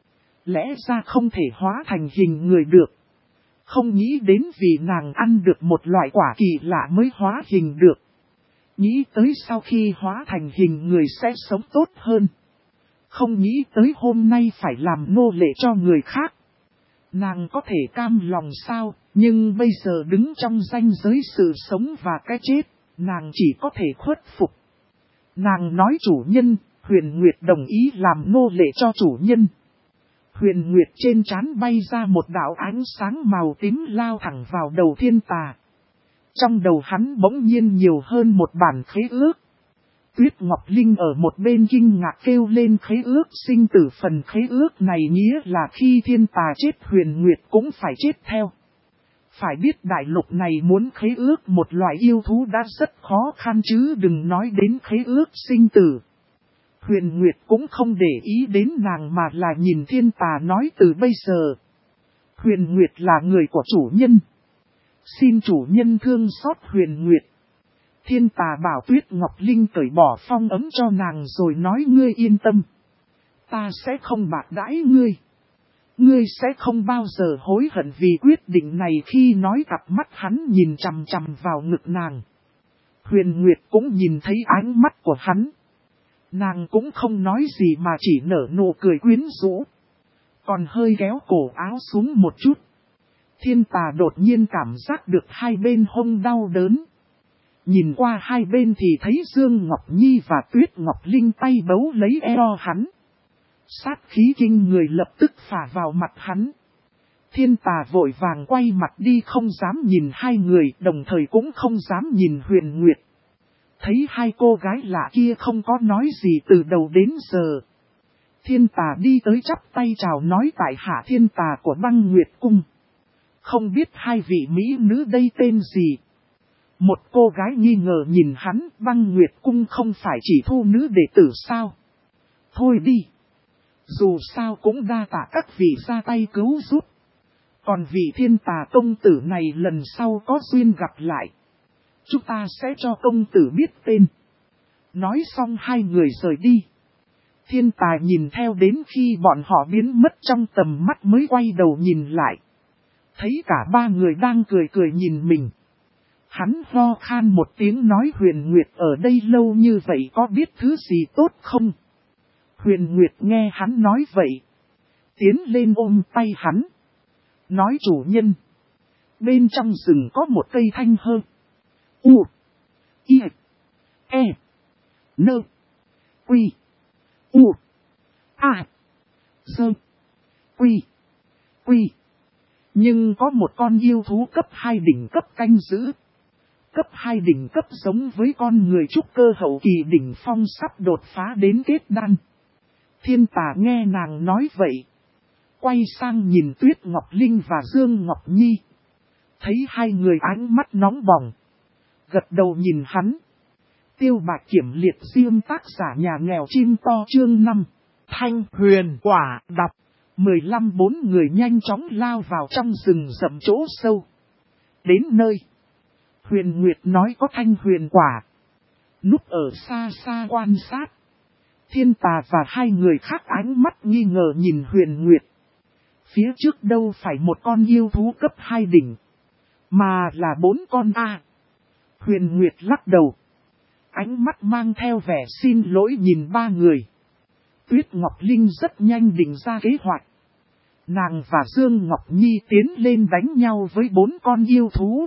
Lẽ ra không thể hóa thành hình người được. Không nghĩ đến vì nàng ăn được một loại quả kỳ lạ mới hóa hình được. Nghĩ tới sau khi hóa thành hình người sẽ sống tốt hơn. Không nghĩ tới hôm nay phải làm nô lệ cho người khác. Nàng có thể cam lòng sao, nhưng bây giờ đứng trong ranh giới sự sống và cái chết, nàng chỉ có thể khuất phục. Nàng nói chủ nhân, Huyền Nguyệt đồng ý làm nô lệ cho chủ nhân. Huyền Nguyệt trên trán bay ra một đạo ánh sáng màu tím lao thẳng vào đầu Thiên Tà. Trong đầu hắn bỗng nhiên nhiều hơn một bản khế ước. Tuyết Ngọc Linh ở một bên kinh ngạc kêu lên khế ước sinh tử, phần khế ước này nghĩa là khi thiên tà chết Huyền Nguyệt cũng phải chết theo. Phải biết đại lục này muốn khế ước một loại yêu thú đã rất khó khăn chứ đừng nói đến khế ước sinh tử. Huyền Nguyệt cũng không để ý đến nàng mà là nhìn thiên tà nói từ bây giờ. Huyền Nguyệt là người của chủ nhân. Xin chủ nhân thương xót Huyền Nguyệt. Thiên tà bảo Tuyết Ngọc Linh cởi bỏ phong ấm cho nàng rồi nói ngươi yên tâm. Ta sẽ không bạc đãi ngươi. Ngươi sẽ không bao giờ hối hận vì quyết định này. Khi nói cặp mắt hắn nhìn chằm chằm vào ngực nàng. Huyền Nguyệt cũng nhìn thấy ánh mắt của hắn. Nàng cũng không nói gì mà chỉ nở nụ cười quyến rũ. Còn hơi kéo cổ áo xuống một chút. Thiên tà đột nhiên cảm giác được hai bên hông đau đớn. Nhìn qua hai bên thì thấy Dương Ngọc Nhi và Tuyết Ngọc Linh tay bấu lấy eo hắn. Sát khí kinh người lập tức phả vào mặt hắn. Thiên tà vội vàng quay mặt đi không dám nhìn hai người, đồng thời cũng không dám nhìn Huyền Nguyệt. Thấy hai cô gái lạ kia không có nói gì từ đầu đến giờ. Thiên tà đi tới chắp tay chào nói tại hạ thiên tà của Băng Nguyệt Cung. Không biết hai vị mỹ nữ đây tên gì? Một cô gái nghi ngờ nhìn hắn, Băng Nguyệt Cung không phải chỉ thu nữ đệ tử sao? Thôi đi. Dù sao cũng đa tạ các vị ra tay cứu giúp. Còn vị thiên tà công tử này lần sau có duyên gặp lại. Chúng ta sẽ cho công tử biết tên. Nói xong hai người rời đi. Thiên tà nhìn theo đến khi bọn họ biến mất trong tầm mắt mới quay đầu nhìn lại. Thấy cả ba người đang cười cười nhìn mình. Hắn ho khan một tiếng nói Huyền Nguyệt ở đây lâu như vậy có biết thứ gì tốt không? Huyền Nguyệt nghe hắn nói vậy. Tiến lên ôm tay hắn. Nói chủ nhân. Bên trong rừng có một cây thanh hơ. U. I. E. Nơ. Quy. U. A. Sơ. Quy. Quy. Nhưng có một con yêu thú cấp 2 đỉnh cấp canh giữ. Cấp 2 đỉnh cấp giống với con người trúc cơ hậu kỳ đỉnh phong sắp đột phá đến kết đan. Thiên tà nghe nàng nói vậy. Quay sang nhìn Tuyết Ngọc Linh và Dương Ngọc Nhi. Thấy hai người ánh mắt nóng bỏng. Gật đầu nhìn hắn. Tiêu Bạch Kiểm liệt riêng tác giả nhà nghèo chim to chương 5. Thanh huyền quả đọc. 15 bốn người nhanh chóng lao vào trong rừng rậm chỗ sâu. Đến nơi. Huyền Nguyệt nói có thanh huyền quả. Núp ở xa xa quan sát. Thiên tà và hai người khác ánh mắt nghi ngờ nhìn Huyền Nguyệt. Phía trước đâu phải một con yêu thú cấp 2 đỉnh. Mà là 4 con A. Huyền Nguyệt lắc đầu. Ánh mắt mang theo vẻ xin lỗi nhìn ba người. Tuyết Ngọc Linh rất nhanh định ra kế hoạch. Nàng và Dương Ngọc Nhi tiến lên đánh nhau với 4 con yêu thú.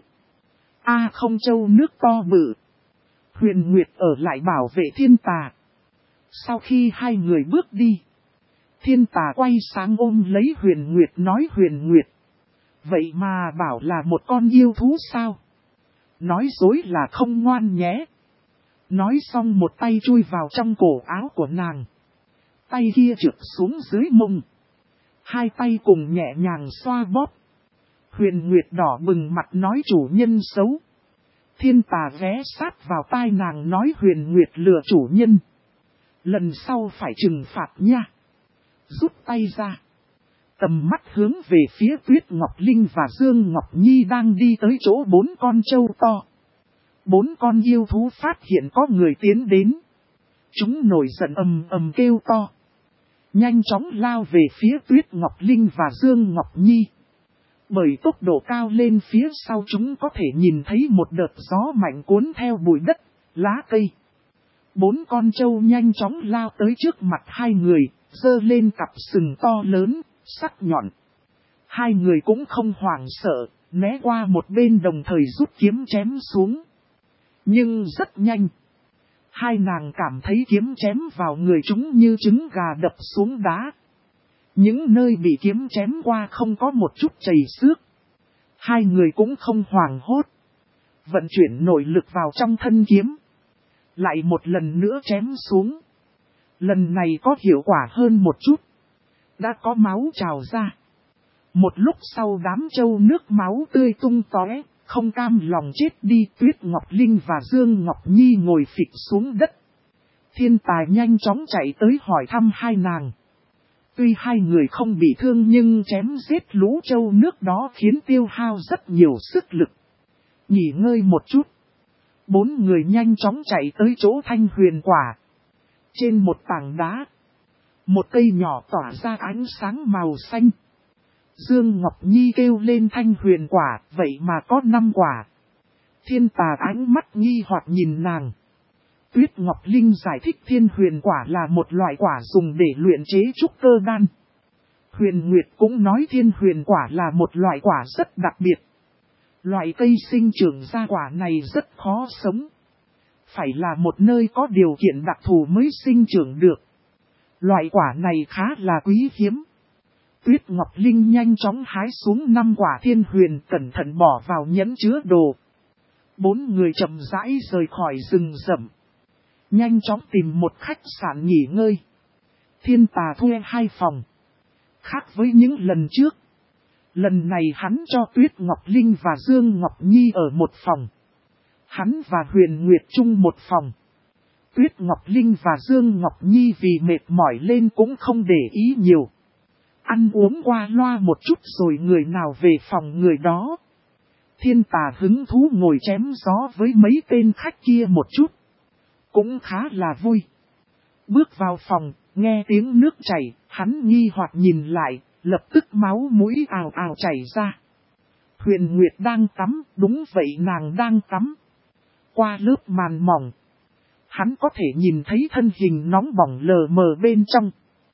A không châu nước to bự. Huyền Nguyệt ở lại bảo vệ thiên tà. Sau khi hai người bước đi. Thiên tà quay sang ôm lấy Huyền Nguyệt nói Huyền Nguyệt. Vậy mà bảo là một con yêu thú sao? Nói dối là không ngoan nhé. Nói xong một tay chui vào trong cổ áo của nàng. Tay kia trượt xuống dưới mông. Hai tay cùng nhẹ nhàng xoa bóp. Huyền Nguyệt đỏ bừng mặt nói chủ nhân xấu. Thiên tà ghé sát vào tai nàng nói Huyền Nguyệt lừa chủ nhân. Lần sau phải trừng phạt nha. Rút tay ra. Tầm mắt hướng về phía Tuyết Ngọc Linh và Dương Ngọc Nhi đang đi tới chỗ 4 con trâu to. 4 con yêu thú phát hiện có người tiến đến. Chúng nổi giận ầm ầm kêu to. Nhanh chóng lao về phía Tuyết Ngọc Linh và Dương Ngọc Nhi. Bởi tốc độ cao lên phía sau chúng có thể nhìn thấy một đợt gió mạnh cuốn theo bụi đất, lá cây. 4 con trâu nhanh chóng lao tới trước mặt hai người, giơ lên cặp sừng to lớn, sắc nhọn. Hai người cũng không hoảng sợ, né qua một bên đồng thời rút kiếm chém xuống. Nhưng rất nhanh. Hai nàng cảm thấy kiếm chém vào người chúng như trứng gà đập xuống đá. Những nơi bị kiếm chém qua không có một chút chảy xước. Hai người cũng không hoảng hốt. Vận chuyển nội lực vào trong thân kiếm. lại một lần nữa chém xuống. Lần này có hiệu quả hơn một chút. Đã có máu trào ra. Một lúc sau đám trâu nước máu tươi tung tóe, không cam lòng chết đi. Tuyết Ngọc Linh và Dương Ngọc Nhi ngồi phịch xuống đất. Thiên Tài nhanh chóng chạy tới hỏi thăm hai nàng. Tuy hai người không bị thương nhưng chém giết lũ trâu nước đó khiến tiêu hao rất nhiều sức lực. Nghỉ ngơi một chút. Bốn người nhanh chóng chạy tới chỗ Thanh Huyền Quả. Trên một tảng đá, một cây nhỏ tỏa ra ánh sáng màu xanh. Dương Ngọc Nhi kêu lên Thanh Huyền Quả, vậy mà có 5 quả. Thiên Tà ánh mắt nghi hoặc nhìn nàng. Tuyết Ngọc Linh giải thích Thiên Huyền Quả là một loại quả dùng để luyện chế trúc cơ đan. Huyền Nguyệt cũng nói Thiên Huyền Quả là một loại quả rất đặc biệt. Loại cây sinh trưởng ra quả này rất khó sống. Phải là một nơi có điều kiện đặc thù mới sinh trưởng được. Loại quả này khá là quý hiếm. Tuyết Ngọc Linh nhanh chóng hái xuống 5 quả Thiên Huyền cẩn thận bỏ vào nhẫn chứa đồ. 4 người chậm rãi rời khỏi rừng rậm. Nhanh chóng tìm một khách sạn nghỉ ngơi. Thiên Tà thuê 2 phòng. Khác với những lần trước. Lần này hắn cho Tuyết Ngọc Linh và Dương Ngọc Nhi ở một phòng. Hắn và Huyền Nguyệt chung một phòng. Tuyết Ngọc Linh và Dương Ngọc Nhi vì mệt mỏi lên cũng không để ý nhiều. Ăn uống qua loa một chút rồi người nào về phòng người đó. Thiên Tà hứng thú ngồi chém gió với mấy tên khách kia một chút. Cũng khá là vui. Bước vào phòng, nghe tiếng nước chảy, hắn nghi hoặc nhìn lại, lập tức máu mũi ào ào chảy ra. Huyền Nguyệt đang tắm, đúng vậy nàng đang tắm. Qua lớp màn mỏng, hắn có thể nhìn thấy thân hình nóng bỏng lờ mờ bên trong.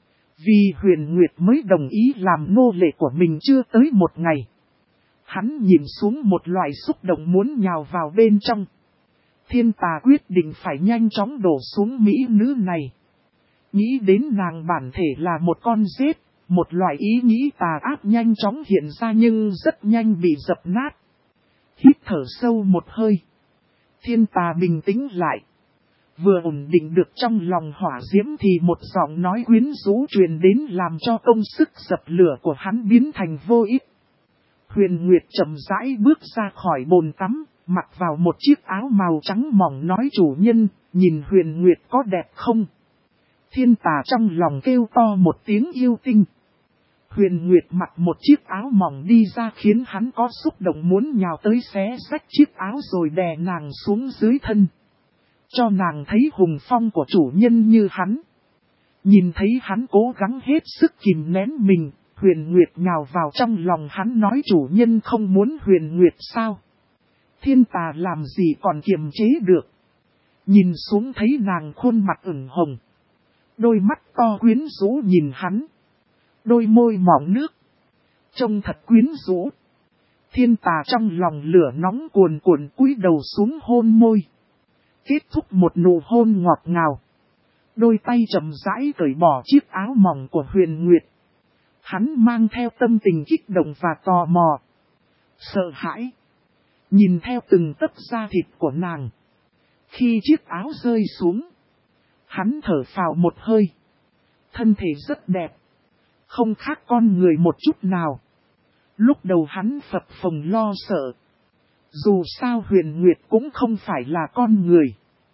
Vì Huyền Nguyệt mới đồng ý làm nô lệ của mình chưa tới một ngày. Hắn nhìn xuống một loại xúc động muốn nhào vào bên trong. Thiên Tà quyết định phải nhanh chóng đổ xuống mỹ nữ này. Nghĩ đến nàng bản thể là một con rết, một loại ý nghĩ tà ác nhanh chóng hiện ra nhưng rất nhanh bị dập nát. Hít thở sâu một hơi. Thiên Tà bình tĩnh lại. Vừa ổn định được trong lòng hỏa diễm thì một giọng nói quyến rũ truyền đến làm cho công sức dập lửa của hắn biến thành vô ích. Huyền Nguyệt chậm rãi bước ra khỏi bồn tắm, mặc vào một chiếc áo màu trắng mỏng nói chủ nhân, nhìn Huyền Nguyệt có đẹp không? Thiên Tà trong lòng kêu to một tiếng yêu tinh. Huyền Nguyệt mặc một chiếc áo mỏng đi ra khiến hắn có xúc động muốn nhào tới xé rách chiếc áo rồi đè nàng xuống dưới thân. Cho nàng thấy hùng phong của chủ nhân như hắn. Nhìn thấy hắn cố gắng hết sức kìm nén mình, Huyền Nguyệt nhào vào trong lòng hắn nói chủ nhân không muốn Huyền Nguyệt sao? Thiên Tà làm gì còn kiềm chế được. Nhìn xuống thấy nàng khuôn mặt ửng hồng. Đôi mắt to quyến rũ nhìn hắn. Đôi môi mỏng nước. Trông thật quyến rũ. Thiên Tà trong lòng lửa nóng cuồn cuộn cúi đầu xuống hôn môi. Kết thúc một nụ hôn ngọt ngào. Đôi tay chậm rãi cởi bỏ chiếc áo mỏng của Huyền Nguyệt. Hắn mang theo tâm tình kích động và tò mò. Sợ hãi. Nhìn theo từng tấc da thịt của nàng. Khi chiếc áo rơi xuống. Hắn thở phào một hơi. Thân thể rất đẹp. Không khác con người một chút nào. Lúc đầu hắn phập phồng lo sợ. Dù sao Huyền Nguyệt cũng không phải là con người.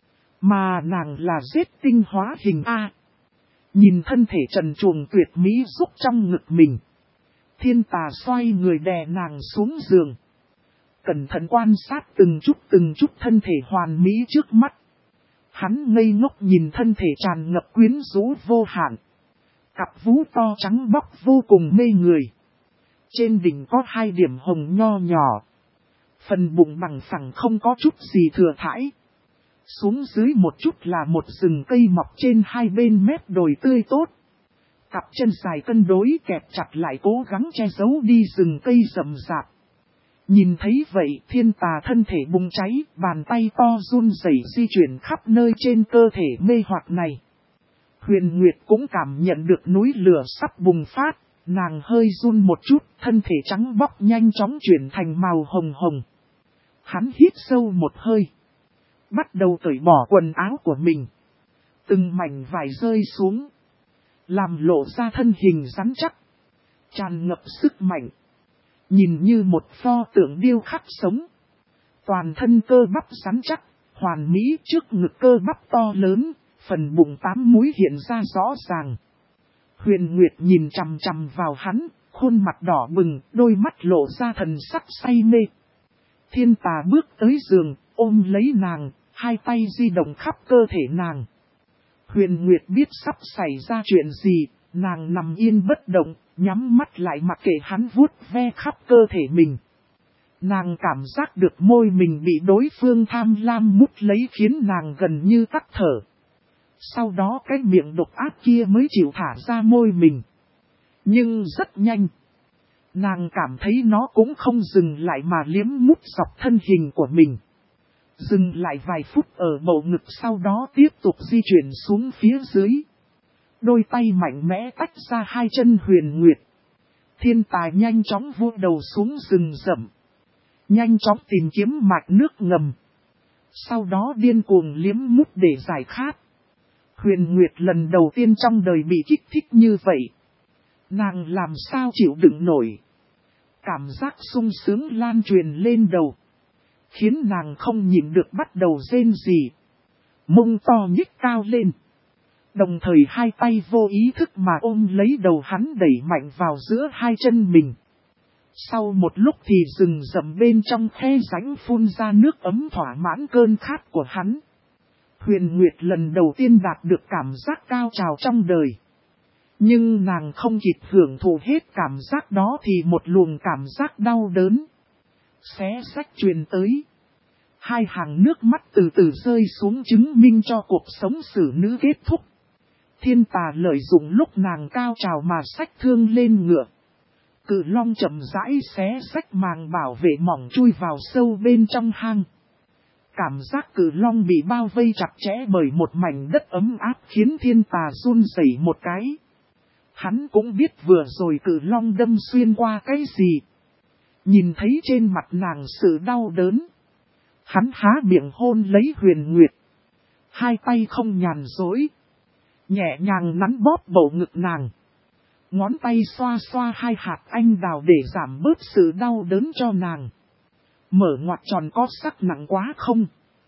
Mà nàng là giết tinh hóa hình A. Nhìn thân thể trần truồng tuyệt mỹ giúp trong ngực mình. Thiên Tà xoay người đè nàng xuống giường. Cẩn thận quan sát từng chút thân thể hoàn mỹ trước mắt. Hắn ngây ngốc nhìn thân thể tràn ngập quyến rũ vô hạn. Cặp vú to trắng bóc vô cùng mê người. Trên đỉnh có 2 điểm hồng nho nhỏ. Phần bụng bằng phẳng không có chút gì thừa thãi. Xuống dưới một chút là một rừng cây mọc trên 2 bên mép đồi tươi tốt. Cặp chân dài cân đối kẹp chặt lại cố gắng che giấu đi rừng cây rậm rạp. Nhìn thấy vậy Thiên Tà thân thể bùng cháy, bàn tay to run rẩy di chuyển khắp nơi trên cơ thể mê hoặc này. Huyền Nguyệt cũng cảm nhận được núi lửa sắp bùng phát, nàng hơi run một chút, thân thể trắng bóc nhanh chóng chuyển thành màu hồng hồng. Hắn hít sâu một hơi. bắt đầu cởi bỏ quần áo của mình. Từng mảnh vải rơi xuống, làm lộ ra thân hình rắn chắc, tràn ngập sức mạnh. Nhìn như một pho tượng điêu khắc sống. Toàn thân cơ bắp rắn chắc, hoàn mỹ, trước ngực cơ bắp to lớn, phần bụng 8 múi hiện ra rõ ràng. Huyền Nguyệt nhìn chằm chằm vào hắn, khuôn mặt đỏ bừng, đôi mắt lộ ra thần sắc say mê. Thiên Tà bước tới giường, ôm lấy nàng, hai tay di động khắp cơ thể nàng. Huyền Nguyệt biết sắp xảy ra chuyện gì, nàng nằm yên bất động, nhắm mắt lại mặc kệ hắn vuốt ve khắp cơ thể mình. Nàng cảm giác được môi mình bị đối phương tham lam mút lấy khiến nàng gần như tắc thở. Sau đó cái miệng độc ác kia mới chịu thả ra môi mình. Nhưng rất nhanh, nàng cảm thấy nó cũng không dừng lại mà liếm mút dọc thân hình của mình. Dừng lại vài phút ở bầu ngực, sau đó tiếp tục di chuyển xuống phía dưới. Đôi tay mạnh mẽ tách ra hai chân Huyền Nguyệt. Thiên Tài nhanh chóng vua đầu xuống rừng rậm. Nhanh chóng tìm kiếm mạch nước ngầm. Sau đó điên cuồng liếm mút để giải khát. Huyền Nguyệt lần đầu tiên trong đời bị kích thích như vậy. Nàng làm sao chịu đựng nổi. Cảm giác sung sướng lan truyền lên đầu. Khiến nàng không nhịn được bắt đầu rên rỉ. Mông to nhích cao lên. Đồng thời hai tay vô ý thức mà ôm lấy đầu hắn đẩy mạnh vào giữa hai chân mình. Sau một lúc thì rừng rậm bên trong khe rãnh phun ra nước ấm thỏa mãn cơn khát của hắn. Huyền Nguyệt lần đầu tiên đạt được cảm giác cao trào trong đời. Nhưng nàng không kịp hưởng thụ hết cảm giác đó thì một luồng cảm giác đau đớn xé xách truyền tới. Hai hàng nước mắt từ từ rơi xuống chứng minh cho cuộc sống xử nữ kết thúc. Thiên Tà lợi dụng lúc nàng cao trào mà xách thương lên ngựa. Cự long chậm rãi xé xách màng bảo vệ mỏng chui vào sâu bên trong hang. Cảm giác cự long bị bao vây chặt chẽ bởi một mảnh đất ấm áp khiến Thiên Tà run rẩy một cái. Hắn cũng biết vừa rồi cự long đâm xuyên qua cái gì. Nhìn thấy trên mặt nàng sự đau đớn. Hắn há miệng hôn lấy Huyền Nguyệt. Hai tay không nhàn dối. Nhẹ nhàng nắn bóp bầu ngực nàng. Ngón tay xoa xoa hai hạt anh đào để giảm bớt sự đau đớn cho nàng. Mở ngoặc tròn có sắc nặng quá không?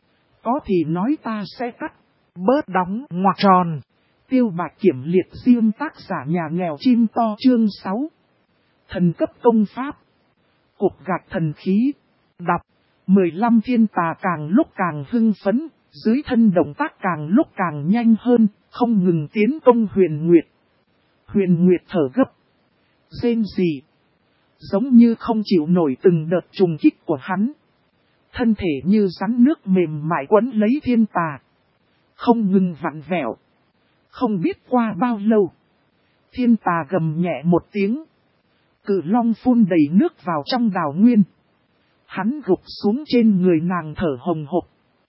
Có thì nói ta sẽ cắt. Bớt đóng ngoặc tròn. Tiêu Bạch Kiểm liệt riêng tác giả nhà nghèo chim to chương 6. Thần cấp công pháp. Cục gạch thần khí. Đọc. 15 Thiên Tà càng lúc càng hưng phấn. Dưới thân động tác càng lúc càng nhanh hơn. Không ngừng tiến công Huyền Nguyệt. Huyền Nguyệt thở gấp. Rên rỉ. Giống như không chịu nổi từng đợt trùng kích của hắn. Thân thể như rắn nước mềm mại quấn lấy Thiên Tà. Không ngừng vặn vẹo. Không biết qua bao lâu. Thiên Tà gầm nhẹ một tiếng. Cự long phun đầy nước vào trong đào nguyên. Hắn gục xuống trên người nàng thở hồng hộc.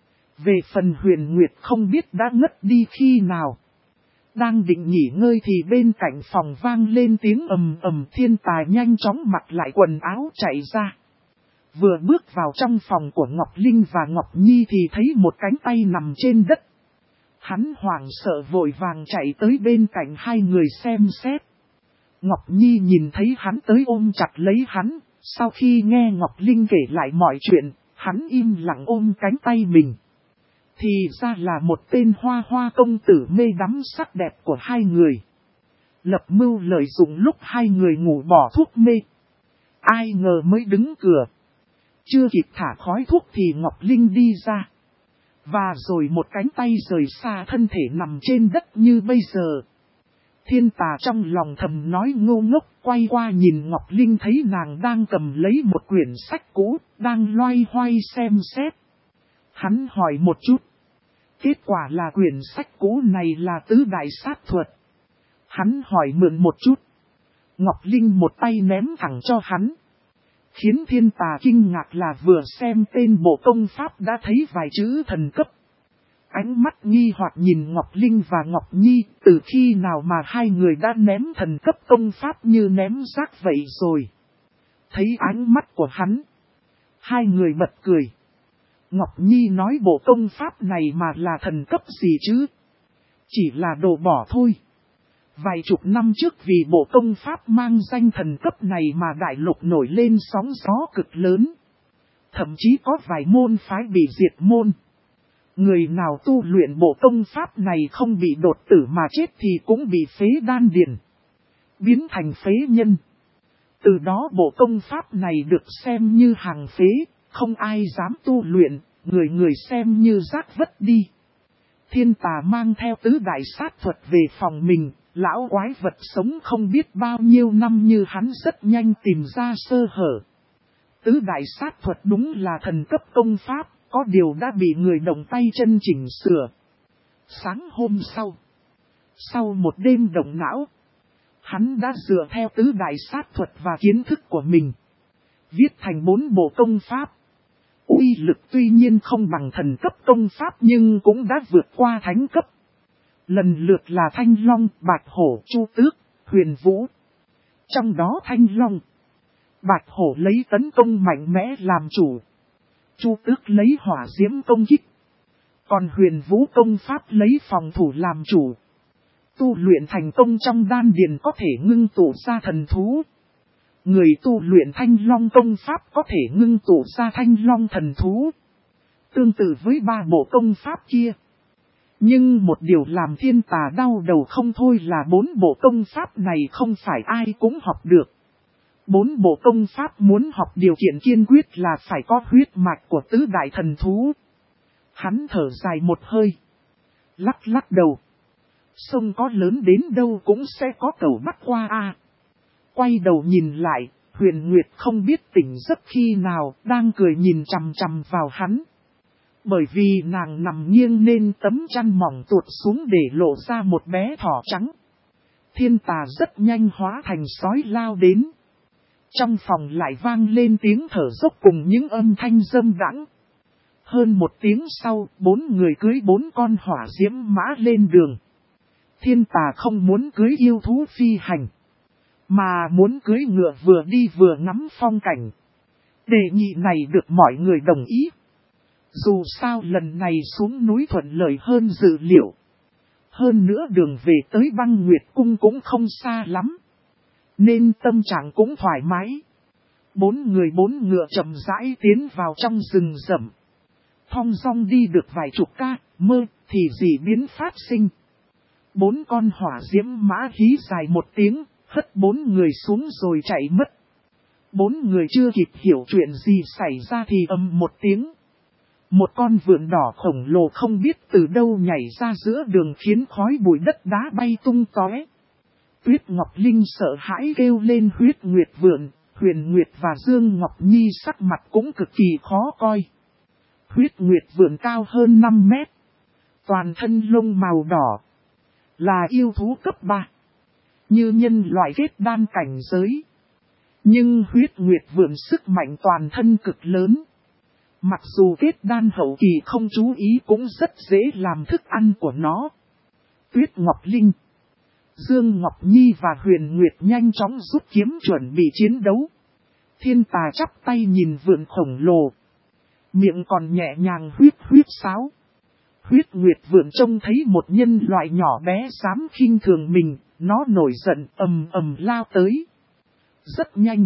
Về phần Huyền Nguyệt không biết đã ngất đi khi nào. Đang định nghỉ ngơi thì bên cạnh phòng vang lên tiếng ầm ầm. Thiên Tài nhanh chóng mặc lại quần áo chạy ra. Vừa bước vào trong phòng của Ngọc Linh và Ngọc Nhi thì thấy một cánh tay nằm trên đất. Hắn hoảng sợ vội vàng chạy tới bên cạnh hai người xem xét. Ngọc Nhi nhìn thấy hắn tới ôm chặt lấy hắn. Sau khi nghe Ngọc Linh kể lại mọi chuyện, hắn im lặng ôm cánh tay mình. Thì ra là một tên hoa hoa công tử mê đắm sắc đẹp của hai người. Lập mưu lợi dụng lúc hai người ngủ bỏ thuốc mê. Ai ngờ mới đứng cửa. Chưa kịp thả khói thuốc thì Ngọc Linh đi ra. Và rồi một cánh tay rời xa thân thể nằm trên đất như bây giờ. Thiên Tà trong lòng thầm nói ngô ngốc, quay qua nhìn Ngọc Linh thấy nàng đang cầm lấy một quyển sách cũ, đang loay hoay xem xét. Hắn hỏi một chút. Kết quả là quyển sách cũ này là tứ đại sát thuật. Hắn hỏi mượn một chút. Ngọc Linh một tay ném thẳng cho hắn. Khiến Thiên Tà kinh ngạc là vừa xem tên bộ công pháp đã thấy vài chữ thần cấp. Ánh mắt nghi hoặc nhìn Ngọc Linh và Ngọc Nhi, từ khi nào mà hai người đã ném thần cấp công pháp như ném rác vậy rồi. Thấy ánh mắt của hắn, hai người bật cười. Ngọc Nhi nói bộ công pháp này mà là thần cấp gì chứ? Chỉ là đồ bỏ thôi. Vài chục năm trước vì bộ công pháp mang danh thần cấp này mà đại lục nổi lên sóng gió cực lớn. Thậm chí có vài môn phái bị diệt môn. Người nào tu luyện bộ công pháp này không bị đột tử mà chết thì cũng bị phế đan điền, biến thành phế nhân. Từ đó bộ công pháp này được xem như hàng phế, không ai dám tu luyện, người người xem như rác vất đi. Thiên Tà mang theo tứ đại sát thuật về phòng mình, lão quái vật sống không biết bao nhiêu năm như hắn rất nhanh tìm ra sơ hở. Tứ đại sát thuật đúng là thần cấp công pháp, có điều đã bị người động tay chân chỉnh sửa. Sáng hôm sau một đêm động não, hắn đã dựa theo tứ đại sát thuật và kiến thức của mình, viết thành 4 bộ công pháp. Uy lực tuy nhiên không bằng thần cấp công pháp nhưng cũng đã vượt qua thánh cấp. Lần lượt là Thanh Long, Bạch Hổ, Chu Tước, Huyền Vũ. Trong đó Thanh Long, Bạch Hổ lấy tấn công mạnh mẽ làm chủ. Chu Tước lấy hỏa diễm công kích. Còn Huyền Vũ công pháp lấy phòng thủ làm chủ. Tu luyện thành công trong đan điền có thể ngưng tụ ra thần thú. Người tu luyện Thanh Long công pháp có thể ngưng tụ ra Thanh Long thần thú. Tương tự với 3 bộ công pháp kia. Nhưng một điều làm Thiên Tà đau đầu không thôi là 4 bộ công pháp này không phải ai cũng học được. 4 bộ công pháp muốn học điều kiện kiên quyết là phải có huyết mạch của tứ đại thần thú. Hắn thở dài một hơi, lắc đầu. Sông có lớn đến đâu cũng sẽ có cầu bắt qua a. Quay đầu nhìn lại, Huyền Nguyệt không biết tỉnh giấc khi nào, đang cười nhìn chằm chằm vào hắn. Bởi vì nàng nằm nghiêng nên tấm chăn mỏng tuột xuống để lộ ra một bé thỏ trắng. Thiên Tà rất nhanh hóa thành sói lao đến. Trong phòng lại vang lên tiếng thở dốc cùng những âm thanh dâm đãng. Hơn 1 tiếng sau, 4 người cưới 4 con hỏa diễm mã lên đường. Thiên Tà không muốn cưới yêu thú phi hành, mà muốn cưới ngựa vừa đi vừa ngắm phong cảnh. Đề nghị này được mọi người đồng ý. Dù sao lần này xuống núi thuận lợi hơn dự liệu. Hơn nữa đường về tới Băng Nguyệt Cung cũng không xa lắm, nên tâm trạng cũng thoải mái. 4 người 4 ngựa chậm rãi tiến vào trong rừng rậm. Thong dong đi được vài chục ca, mơ thì dị biến phát sinh. 4 con hỏa diễm mã hí dài một tiếng, hất 4 người xuống rồi chạy mất. 4 người chưa kịp hiểu chuyện gì xảy ra thì ầm một tiếng. Một con vượn đỏ khổng lồ không biết từ đâu nhảy ra giữa đường khiến khói bụi đất đá bay tung tóe. Tuyết Ngọc Linh sợ hãi kêu lên Huyết Nguyệt vượn, Huyền Nguyệt và Dương Ngọc Nhi sắc mặt cũng cực kỳ khó coi. Huyết Nguyệt vượn cao hơn 5 mét. Toàn thân lông màu đỏ. Là yêu thú cấp 3. Như nhân loại kết đan cảnh giới. Nhưng Huyết Nguyệt vượn sức mạnh toàn thân cực lớn. Mặc dù kết đan hậu kỳ không chú ý cũng rất dễ làm thức ăn của nó. Tuyết Ngọc Linh, Dương Ngọc Nhi và Huyền Nguyệt nhanh chóng rút kiếm chuẩn bị chiến đấu. Thiên Tà chắp tay nhìn vượn khổng lồ. Miệng còn nhẹ nhàng huyết sáo. Huyết Nguyệt vượn trông thấy một nhân loại nhỏ bé dám khinh thường mình, nó nổi giận ầm lao tới. Rất nhanh.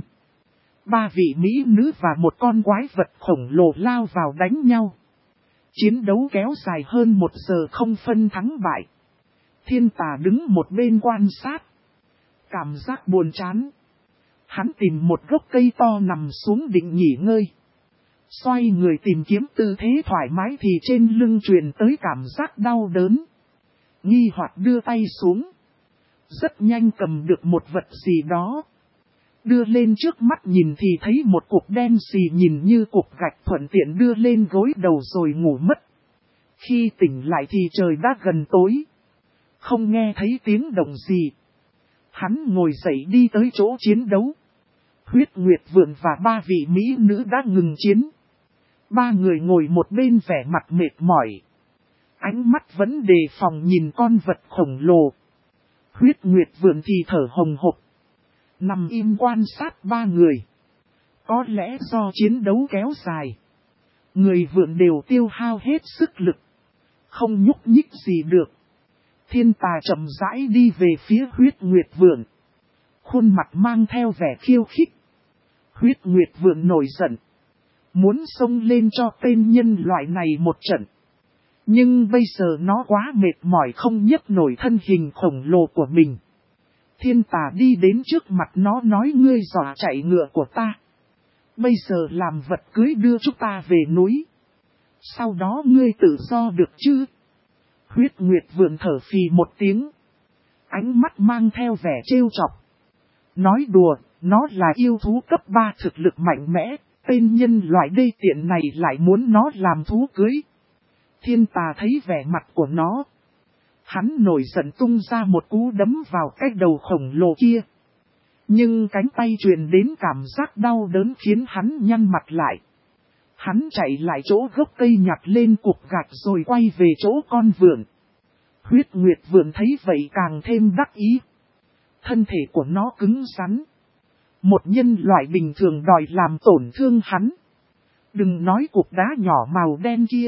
3 vị mỹ nữ và một con quái vật khổng lồ lao vào đánh nhau. Chiến đấu kéo dài hơn 1 giờ không phân thắng bại. Thiên Tà đứng một bên quan sát. Cảm giác buồn chán. Hắn tìm một gốc cây to nằm xuống định nghỉ ngơi. Xoay người tìm kiếm tư thế thoải mái thì trên lưng truyền tới cảm giác đau đớn. Nghi hoặc đưa tay xuống. Rất nhanh cầm được một vật gì đó. Đưa lên trước mắt nhìn thì thấy một cục đen xì nhìn như cục gạch, thuận tiện đưa lên gối đầu rồi ngủ mất. Khi tỉnh lại thì trời đã gần tối. Không nghe thấy tiếng động gì. Hắn ngồi dậy đi tới chỗ chiến đấu. Huyết Nguyệt vượn và 3 vị mỹ nữ đã ngừng chiến. 3 người ngồi một bên vẻ mặt mệt mỏi. Ánh mắt vẫn đề phòng nhìn con vật khổng lồ. Huyết Nguyệt vượn thì thở hồng hộc. Nằm im quan sát 3 người. Có lẽ do chiến đấu kéo dài. Người vượn đều tiêu hao hết sức lực. Không nhúc nhích gì được. Thiên tà chậm rãi đi về phía huyết nguyệt vượn. Khuôn mặt mang theo vẻ khiêu khích. Huyết nguyệt vượn nổi giận. Muốn xông lên cho tên nhân loại này một trận. Nhưng bây giờ nó quá mệt mỏi không nhấc nổi thân hình khổng lồ của mình. Thiên tà đi đến trước mặt nó nói ngươi dọa chạy ngựa của ta. Bây giờ làm vật cưới đưa chúng ta về núi. Sau đó ngươi tự do được chứ? Huyết nguyệt vượn thở phì một tiếng. Ánh mắt mang theo vẻ trêu chọc. Nói đùa, nó là yêu thú cấp 3 thực lực mạnh mẽ. Tên nhân loại đê tiện này lại muốn nó làm thú cưới. Thiên tà thấy vẻ mặt của nó. Hắn nổi giận tung ra một cú đấm vào cái đầu khổng lồ kia. Nhưng cánh tay truyền đến cảm giác đau đớn khiến hắn nhăn mặt lại. Hắn chạy lại chỗ gốc cây nhặt lên cục gạch rồi quay về chỗ con vượn. Huyết nguyệt vượn thấy vậy càng thêm đắc ý. Thân thể của nó cứng rắn. Một nhân loại bình thường đòi làm tổn thương hắn. Đừng nói cục đá nhỏ màu đen kia.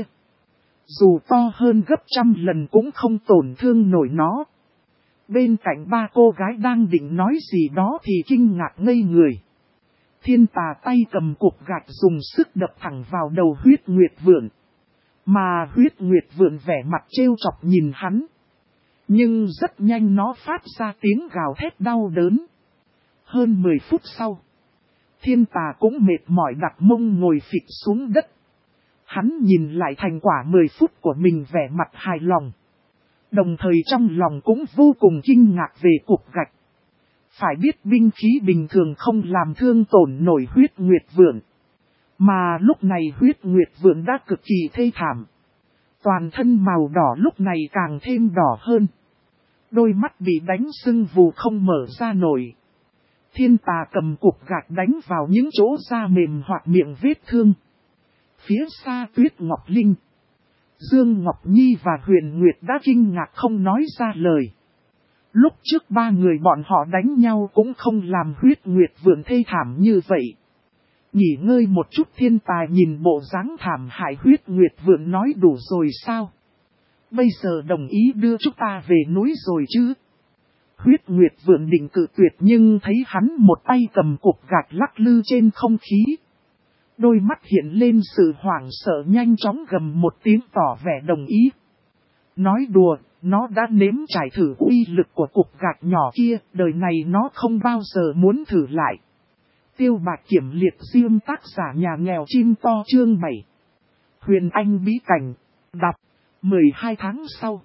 Dù to hơn gấp 100 lần cũng không tổn thương nổi nó. Bên cạnh ba cô gái đang định nói gì đó thì kinh ngạc ngây người. Thiên tà tay cầm cục gạch dùng sức đập thẳng vào đầu huyết nguyệt vượn. Mà huyết nguyệt vượn vẻ mặt trêu chọc nhìn hắn. Nhưng rất nhanh nó phát ra tiếng gào thét đau đớn. Hơn 10 phút sau, thiên tà cũng mệt mỏi đặt mông ngồi phịch xuống đất. Hắn nhìn lại thành quả 10 phút của mình vẻ mặt hài lòng. Đồng thời trong lòng cũng vô cùng kinh ngạc về cục gạch. Phải biết binh khí bình thường không làm thương tổn nổi huyết nguyệt vượn. Mà lúc này huyết nguyệt vượn đã cực kỳ thê thảm. Toàn thân màu đỏ lúc này càng thêm đỏ hơn. Đôi mắt bị đánh sưng vù không mở ra nổi. Thiên tà cầm cục gạch đánh vào những chỗ da mềm hoặc miệng vết thương. Phía xa Tuyết Ngọc Linh, Dương Ngọc Nhi và Huyền Nguyệt đã kinh ngạc không nói ra lời. Lúc trước ba người bọn họ đánh nhau cũng không làm huyết nguyệt vượn thê thảm như vậy. Nghỉ ngơi một chút thiên tài nhìn bộ dáng thảm hại huyết nguyệt vượn nói đủ rồi sao? Bây giờ đồng ý đưa chúng ta về núi rồi chứ? Huyết nguyệt vượn định cự tuyệt nhưng thấy hắn một tay cầm cục gạch lắc lư trên không khí. Đôi mắt hiện lên sự hoảng sợ nhanh chóng gầm một tiếng tỏ vẻ đồng ý. Nói đùa, nó đã nếm trải thử uy lực của cục gạch nhỏ kia, đời này nó không bao giờ muốn thử lại. Tiêu Bạch Kiểm liệt diêm tác giả nhà nghèo chim to chương 7. Huyền Anh bí cảnh, đọc, 12 tháng sau.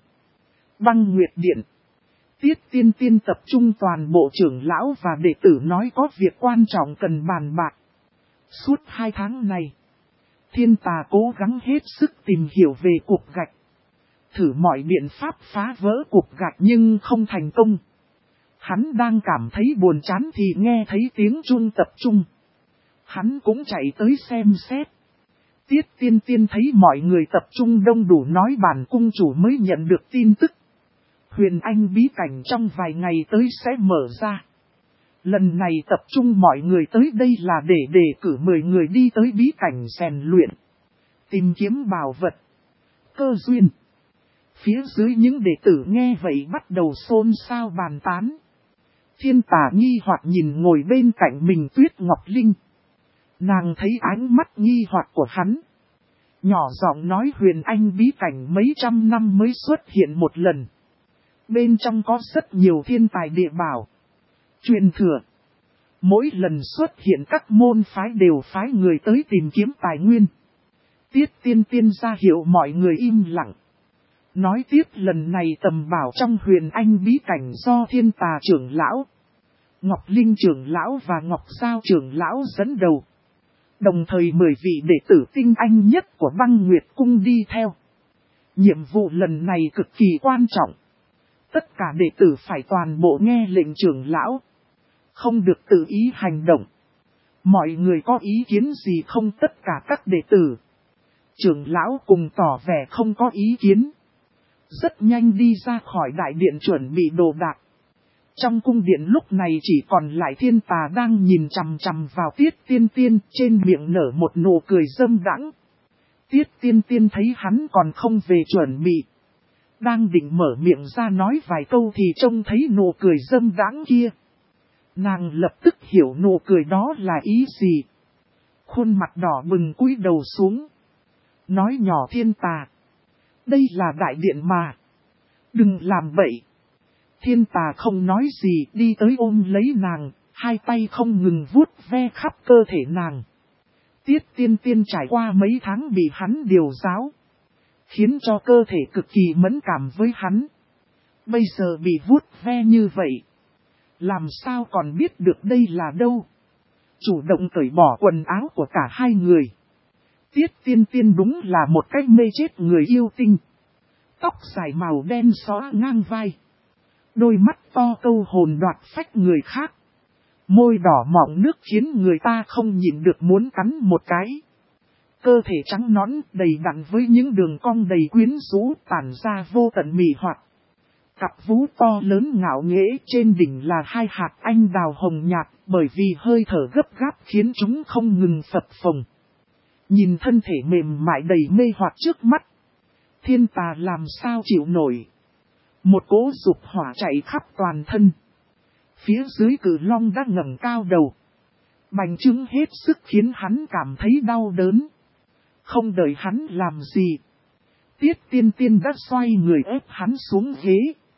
Băng Nguyệt Điện. Tiết Tiên Tiên tập trung toàn bộ trưởng lão và đệ tử nói có việc quan trọng cần bàn bạc. Suốt 2 tháng này, thiên tà cố gắng hết sức tìm hiểu về cục gạch. Thử mọi biện pháp phá vỡ cục gạch nhưng không thành công. Hắn đang cảm thấy buồn chán thì nghe thấy tiếng chuông tập trung. Hắn cũng chạy tới xem xét. Tiết Tiên Tiên thấy mọi người tập trung đông đủ nói bản cung chủ mới nhận được tin tức. Huyền Anh bí cảnh trong vài ngày tới sẽ mở ra. Lần này tập trung mọi người tới đây là để đề cử 10 người đi tới bí cảnh rèn luyện. Tìm kiếm bảo vật. Cơ duyên. Phía dưới những đệ tử nghe vậy bắt đầu xôn xao bàn tán. Thiên tà nghi hoặc nhìn ngồi bên cạnh mình Tuyết Ngọc Linh. Nàng thấy ánh mắt nghi hoặc của hắn. Nhỏ giọng nói Huyền Anh bí cảnh mấy trăm năm mới xuất hiện một lần. Bên trong có rất nhiều thiên tài địa bảo. Truyền thừa. Mỗi lần xuất hiện các môn phái đều phái người tới tìm kiếm tài nguyên. Tiết Tiên Tiên ra hiệu mọi người im lặng. Nói tiếp lần này tầm bảo trong Huyền Anh bí cảnh do thiên tà trưởng lão, Ngọc Linh trưởng lão và Ngọc Giao trưởng lão dẫn đầu. Đồng thời 10 vị đệ tử tinh anh nhất của Băng Nguyệt Cung đi theo. Nhiệm vụ lần này cực kỳ quan trọng. Tất cả đệ tử phải toàn bộ nghe lệnh trưởng lão. Không được tự ý hành động. Mọi người có ý kiến gì không tất cả các đệ tử. Trưởng lão cùng tỏ vẻ không có ý kiến. Rất nhanh đi ra khỏi đại điện chuẩn bị đồ đạc. Trong cung điện lúc này chỉ còn lại thiên tà đang nhìn chằm chằm vào Tiết Tiên Tiên trên miệng nở một nụ cười dâm đãng. Tiết Tiên Tiên thấy hắn còn không về chuẩn bị. Đang định mở miệng ra nói vài câu thì trông thấy nụ cười dâm đãng kia. Nàng lập tức hiểu nụ cười đó là ý gì. Khuôn mặt đỏ bừng cúi đầu xuống. Nói nhỏ Thiên Tà. Đây là đại điện mà. Đừng làm bậy. Thiên Tà không nói gì đi tới ôm lấy nàng, hai tay không ngừng vuốt ve khắp cơ thể nàng. Tiết Tiên Tiên trải qua mấy tháng bị hắn điều giáo, khiến cho cơ thể cực kỳ mẫn cảm với hắn. Bây giờ bị vuốt ve như vậy, làm sao còn biết được đây là đâu. Chủ động cởi bỏ quần áo của cả hai người. Tiết Tiên Tiên đúng là một cách mê chết người yêu tinh. Tóc dài màu đen xõa ngang vai. Đôi mắt to câu hồn đoạt phách người khác. Môi đỏ mọng nước khiến người ta không nhịn được muốn cắn một cái. Cơ thể trắng nõn đầy đặn với những đường cong đầy quyến rũ tản ra vô tận mị hoặc. Cặp vú to lớn ngạo nghễ trên đỉnh là hai hạt anh đào hồng nhạt bởi vì hơi thở gấp gáp khiến chúng không ngừng phập phồng. Nhìn thân thể mềm mại đầy mê hoặc trước mắt. Thiên Tà làm sao chịu nổi. Một cỗ dục hỏa chạy khắp toàn thân. Phía dưới Cự Long đã ngẩng cao đầu. Bành trướng hết sức khiến hắn cảm thấy đau đớn. Không đợi hắn làm gì. Tiết Tiên Tiên đã xoay người ép hắn xuống ghế.